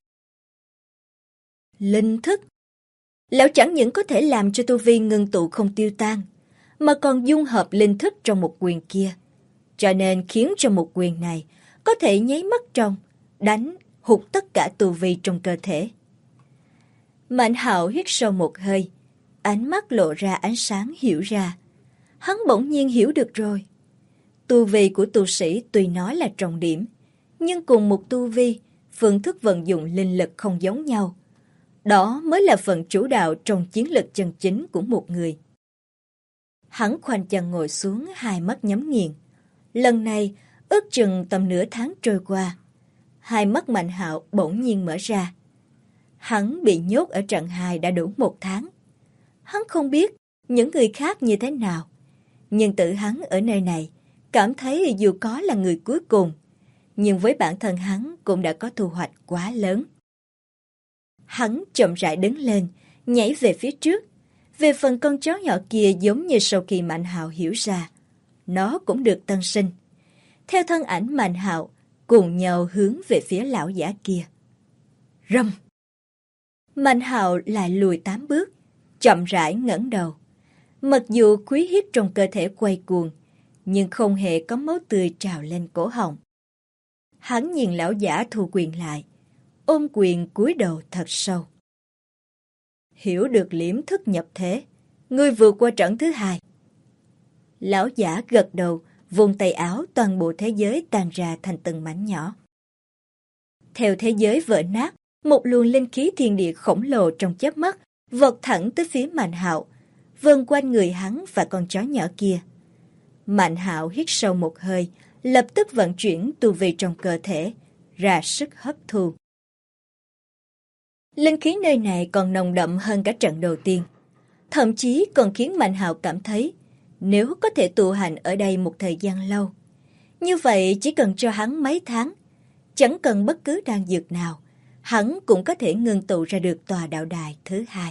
Speaker 1: Linh thức! Lão chẳng những có thể làm cho tu vi ngưng tụ không tiêu tan, mà còn dung hợp linh thức trong một quyền kia. Cho nên khiến cho một quyền này có thể nháy mắt trong, đánh hụt tất cả tu vi trong cơ thể. Mạnh Hạo hít sâu một hơi, ánh mắt lộ ra ánh sáng hiểu ra. Hắn bỗng nhiên hiểu được rồi. Tu vi của tu sĩ tuy nói là trọng điểm, Nhưng cùng một tu vi, phương thức vận dụng linh lực không giống nhau. Đó mới là phần chủ đạo trong chiến lược chân chính của một người. Hắn khoanh chân ngồi xuống, hai mắt nhắm nghiền. Lần này, ước chừng tầm nửa tháng trôi qua, hai mắt Mạnh Hạo bỗng nhiên mở ra. Hắn bị nhốt ở trận 2 đã đủ 1 tháng. Hắn không biết những người khác như thế nào, nhưng tự hắn ở nơi này cảm thấy dù có là người cuối cùng, nhưng với bản thân hắn cũng đã có thu hoạch quá lớn. Hắn chậm rãi đứng lên, nhảy về phía trước. Về phần con chó nhỏ kia, giống như sau khi Mạnh Hạo hiểu ra, nó cũng được tân sinh. Theo thân ảnh Mạnh Hạo, cùng nhau hướng về phía lão giả kia. Rầm! Mạnh Hạo lại lùi 8 bước, chậm rãi ngẩng đầu. Mặc dù khí huyết trong cơ thể quay cuồng, nhưng không hề có máu tươi trào lên cổ họng. Hắn nhìn lão giả thu quyền lại, ôm quyền cúi đầu thật sâu. Hiểu được liễm thức nhập thế, ngươi vượt qua trận thứ 2. Lão giả gật đầu, vùng tay áo, toàn bộ thế giới tan ra thành từng mảnh nhỏ. Theo thế giới vỡ nát, một luồng linh khí thiên địa khổng lồ trong chớp mắt vọt thẳng tới phía Mạnh Hạo, vần quanh người hắn và con chó nhỏ kia. Mạnh Hạo hít sâu một hơi, lập tức vận chuyển tu vi trong cơ thể, ra sức hấp thu. Linh khí nơi này còn nồng đậm hơn cả trận đầu tiên, thậm chí còn khiến Mạnh Hạo cảm thấy nếu có thể tu hành ở đây một thời gian lâu, như vậy chỉ cần cho hắn mấy tháng, chẳng cần bất cứ đan dược nào, hắn cũng có thể ngưng tụ ra được tòa đạo đài thứ 2.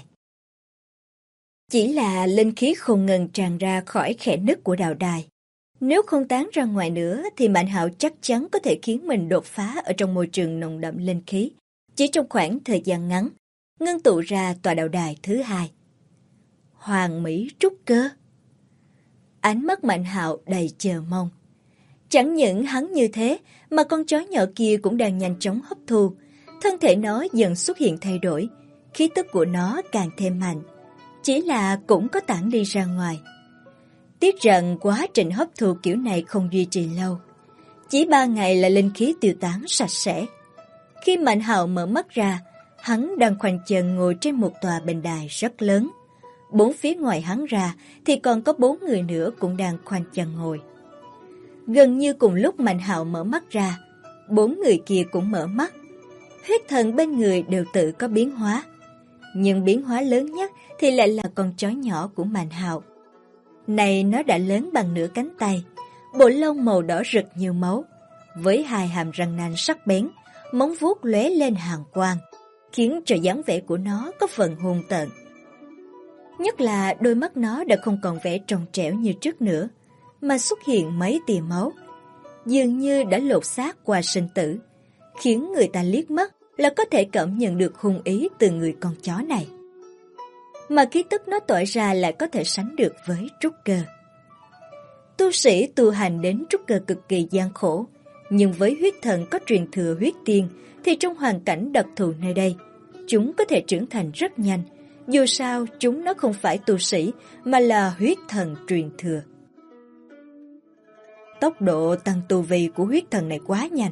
Speaker 1: Chỉ là linh khí không ngừng tràn ra khỏi khe nứt của đạo đài. Nếu không tán ra ngoài nữa thì Mạnh Hạo chắc chắn có thể khiến mình đột phá ở trong môi trường nồng đậm linh khí, chỉ trong khoảng thời gian ngắn, ngưng tụ ra tòa đạo đài thứ 2. Hoàng mỹ trúc cơ. Ánh mắt Mạnh Hạo đầy chờ mong. Chẳng những hắn như thế, mà con chó nhỏ kia cũng đang nhanh chóng hấp thu. Thân thể nó dần xuất hiện thay đổi, khí tức của nó càng thêm mạnh, chỉ là cũng có tản đi ra ngoài. Tiếc rằng quá trình hấp thu kiểu này không duy trì lâu, chỉ 3 ngày là linh khí tiêu tán sạch sẽ. Khi Mạnh Hạo mở mắt ra, hắn đang khoanh chân ngồi trên một tòa bình đài rất lớn. 4 phía ngoài hắn ra thì còn có 4 người nữa cũng đang khoanh chân ngồi. Gần như cùng lúc Mạnh Hạo mở mắt ra, 4 người kia cũng mở mắt. Huyết thần bên người đều tự có biến hóa, nhưng biến hóa lớn nhất thì lại là con chó nhỏ của Mạnh Hạo. Này nó đã lớn bằng nửa cánh tay, bộ lông màu đỏ rực như máu, với 2 hàm răng nanh sắc bén, móng vuốt lóe lên hàn quang, khiến cho dáng vẻ của nó có phần hung tợn. Nhất là đôi mắt nó đã không còn vẻ trong trẻo như trước nữa, mà xuất hiện mấy tia máu, dường như đã lột xác qua sinh tử, khiến người ta liếc mắt là có thể cảm nhận được hung ý từ người con chó này. Mà khí tức nó tỏa ra lại có thể sánh được với trúc cơ. Tu sĩ tu hành đến trúc cơ cực kỳ gian khổ, nhưng với huyết thần có truyền thừa huyết tiên thì trong hoàn cảnh đặc thù nơi đây, chúng có thể trưởng thành rất nhanh. Dù sao, chúng nó không phải tu sĩ mà là huyết thần truyền thừa. Tốc độ tăng tu vi của huyết thần này quá nhanh.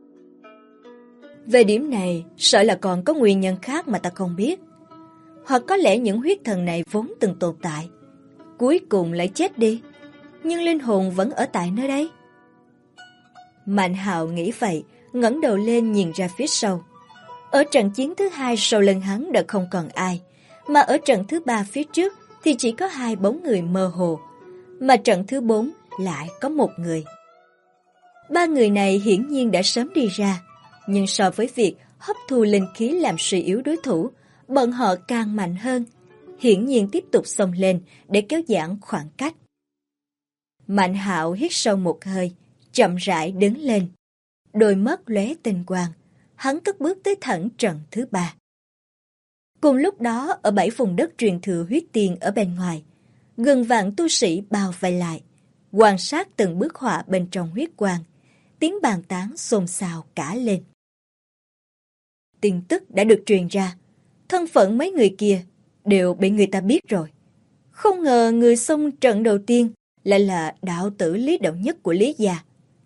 Speaker 1: Về điểm này, sợ là còn có nguyên nhân khác mà ta không biết. Hoặc có lẽ những huyết thần này vốn từng tồn tại, cuối cùng lại chết đi, nhưng linh hồn vẫn ở tại nơi đây. Mạnh Hạo nghĩ vậy, ngẩng đầu lên nhìn ra phía sau. Ở trận chiến thứ 2 sau lưng hắn đã không còn ai, mà ở trận thứ 3 phía trước thì chỉ có 2 bóng người mơ hồ, mà trận thứ 4 lại có 1 người. 3 người này hiển nhiên đã sớm đi ra, nhưng so với việc hấp thu linh khí làm suy yếu đối thủ, bọn họ càng mạnh hơn, hiển nhiên tiếp tục xông lên để kéo giãn khoảng cách. Mạnh Hạo hít sâu một hơi, chậm rãi đứng lên, đôi mắt lóe tinh quang, hắn cất bước tới thẳng trận thứ 3. Cùng lúc đó, ở 7 vùng đất truyền thừa huyết tiên ở bên ngoài, gần vạn tu sĩ bao vây lại, quan sát từng bức họa bên trong huyết quang, tiếng bàn tán xôn xao cả lên. Tin tức đã được truyền ra, thân phận mấy người kia đều bị người ta biết rồi. Không ngờ người xông trận đầu tiên lại là đạo tử Lý Đạo Nhất của Lý gia.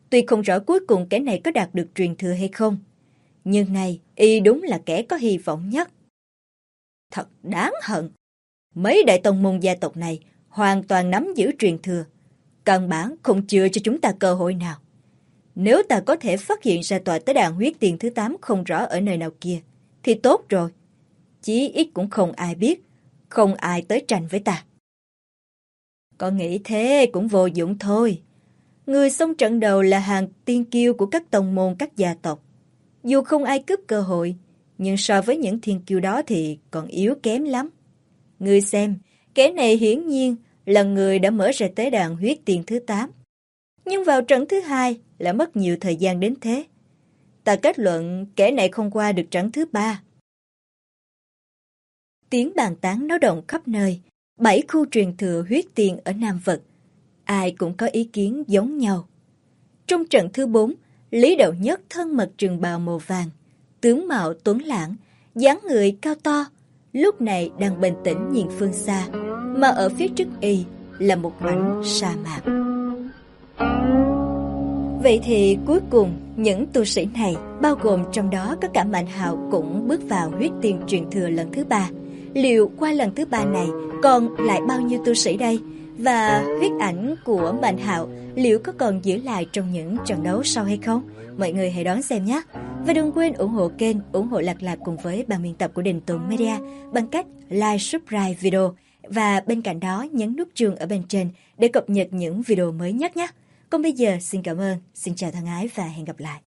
Speaker 1: Tuy không rõ cuối cùng kẻ này có đạt được truyền thừa hay không, nhưng này y đúng là kẻ có hy vọng nhất. Thật đáng hận. Mấy đại tông môn gia tộc này hoàn toàn nắm giữ truyền thừa. Căn bản không chừa cho chúng ta cơ hội nào. Nếu ta có thể phát hiện ra tòa tế đàn huyết tiền thứ 8 không rõ ở nơi nào kia, thì tốt rồi. Chí ít cũng không ai biết, không ai tới tranh với ta. Có nghĩ thế cũng vô dụng thôi. Người xông trận đầu là hàng tiên kiêu của các tông môn, các gia tộc. Dù không ai cướp cơ hội, nhưng so với những thiên kiêu đó thì còn yếu kém lắm. Ngươi xem, kẻ này hiển nhiên là người đã mở ra tế đàn huyết tiền thứ 8. Nhưng vào trận thứ 2 là mất nhiều thời gian đến thế. Ta kết luận kẻ này không qua được trận thứ 3. Tiếng bàn tán náo động khắp nơi, 7 khu truyền thừa huyết tiền ở Nam Vực. Ai cũng có ý kiến giống nhau. Trong trận thứ 4, Lý Đậu Nhất thân mật trường bào màu vàng, tướng mạo tuấn lãng, dáng người cao to, lúc này đang bình tĩnh nhìn phương xa, mà ở phía trước y là một mảnh sa mạc. Vậy thì cuối cùng, những tu sĩ này, bao gồm trong đó có cả Mạnh Hạo, cũng bước vào huyết tiền truyền thừa lần thứ 3. Liệu qua lần thứ 3 này còn lại bao nhiêu tu sĩ đây? Và huyết ảnh của Mạnh Hạo liệu có còn giữ lại trong những trận đấu sau hay không? Mọi người hãy đón xem nhé! Và đừng quên ủng hộ kênh, ủng hộ Lạc Lạc cùng với ban biên tập của Đình Tùng Media bằng cách like, subscribe video và bên cạnh đó nhấn nút chuông ở bên trên để cập nhật những video mới nhất nhé! Còn bây giờ xin cảm ơn, xin chào thân ái và hẹn gặp lại!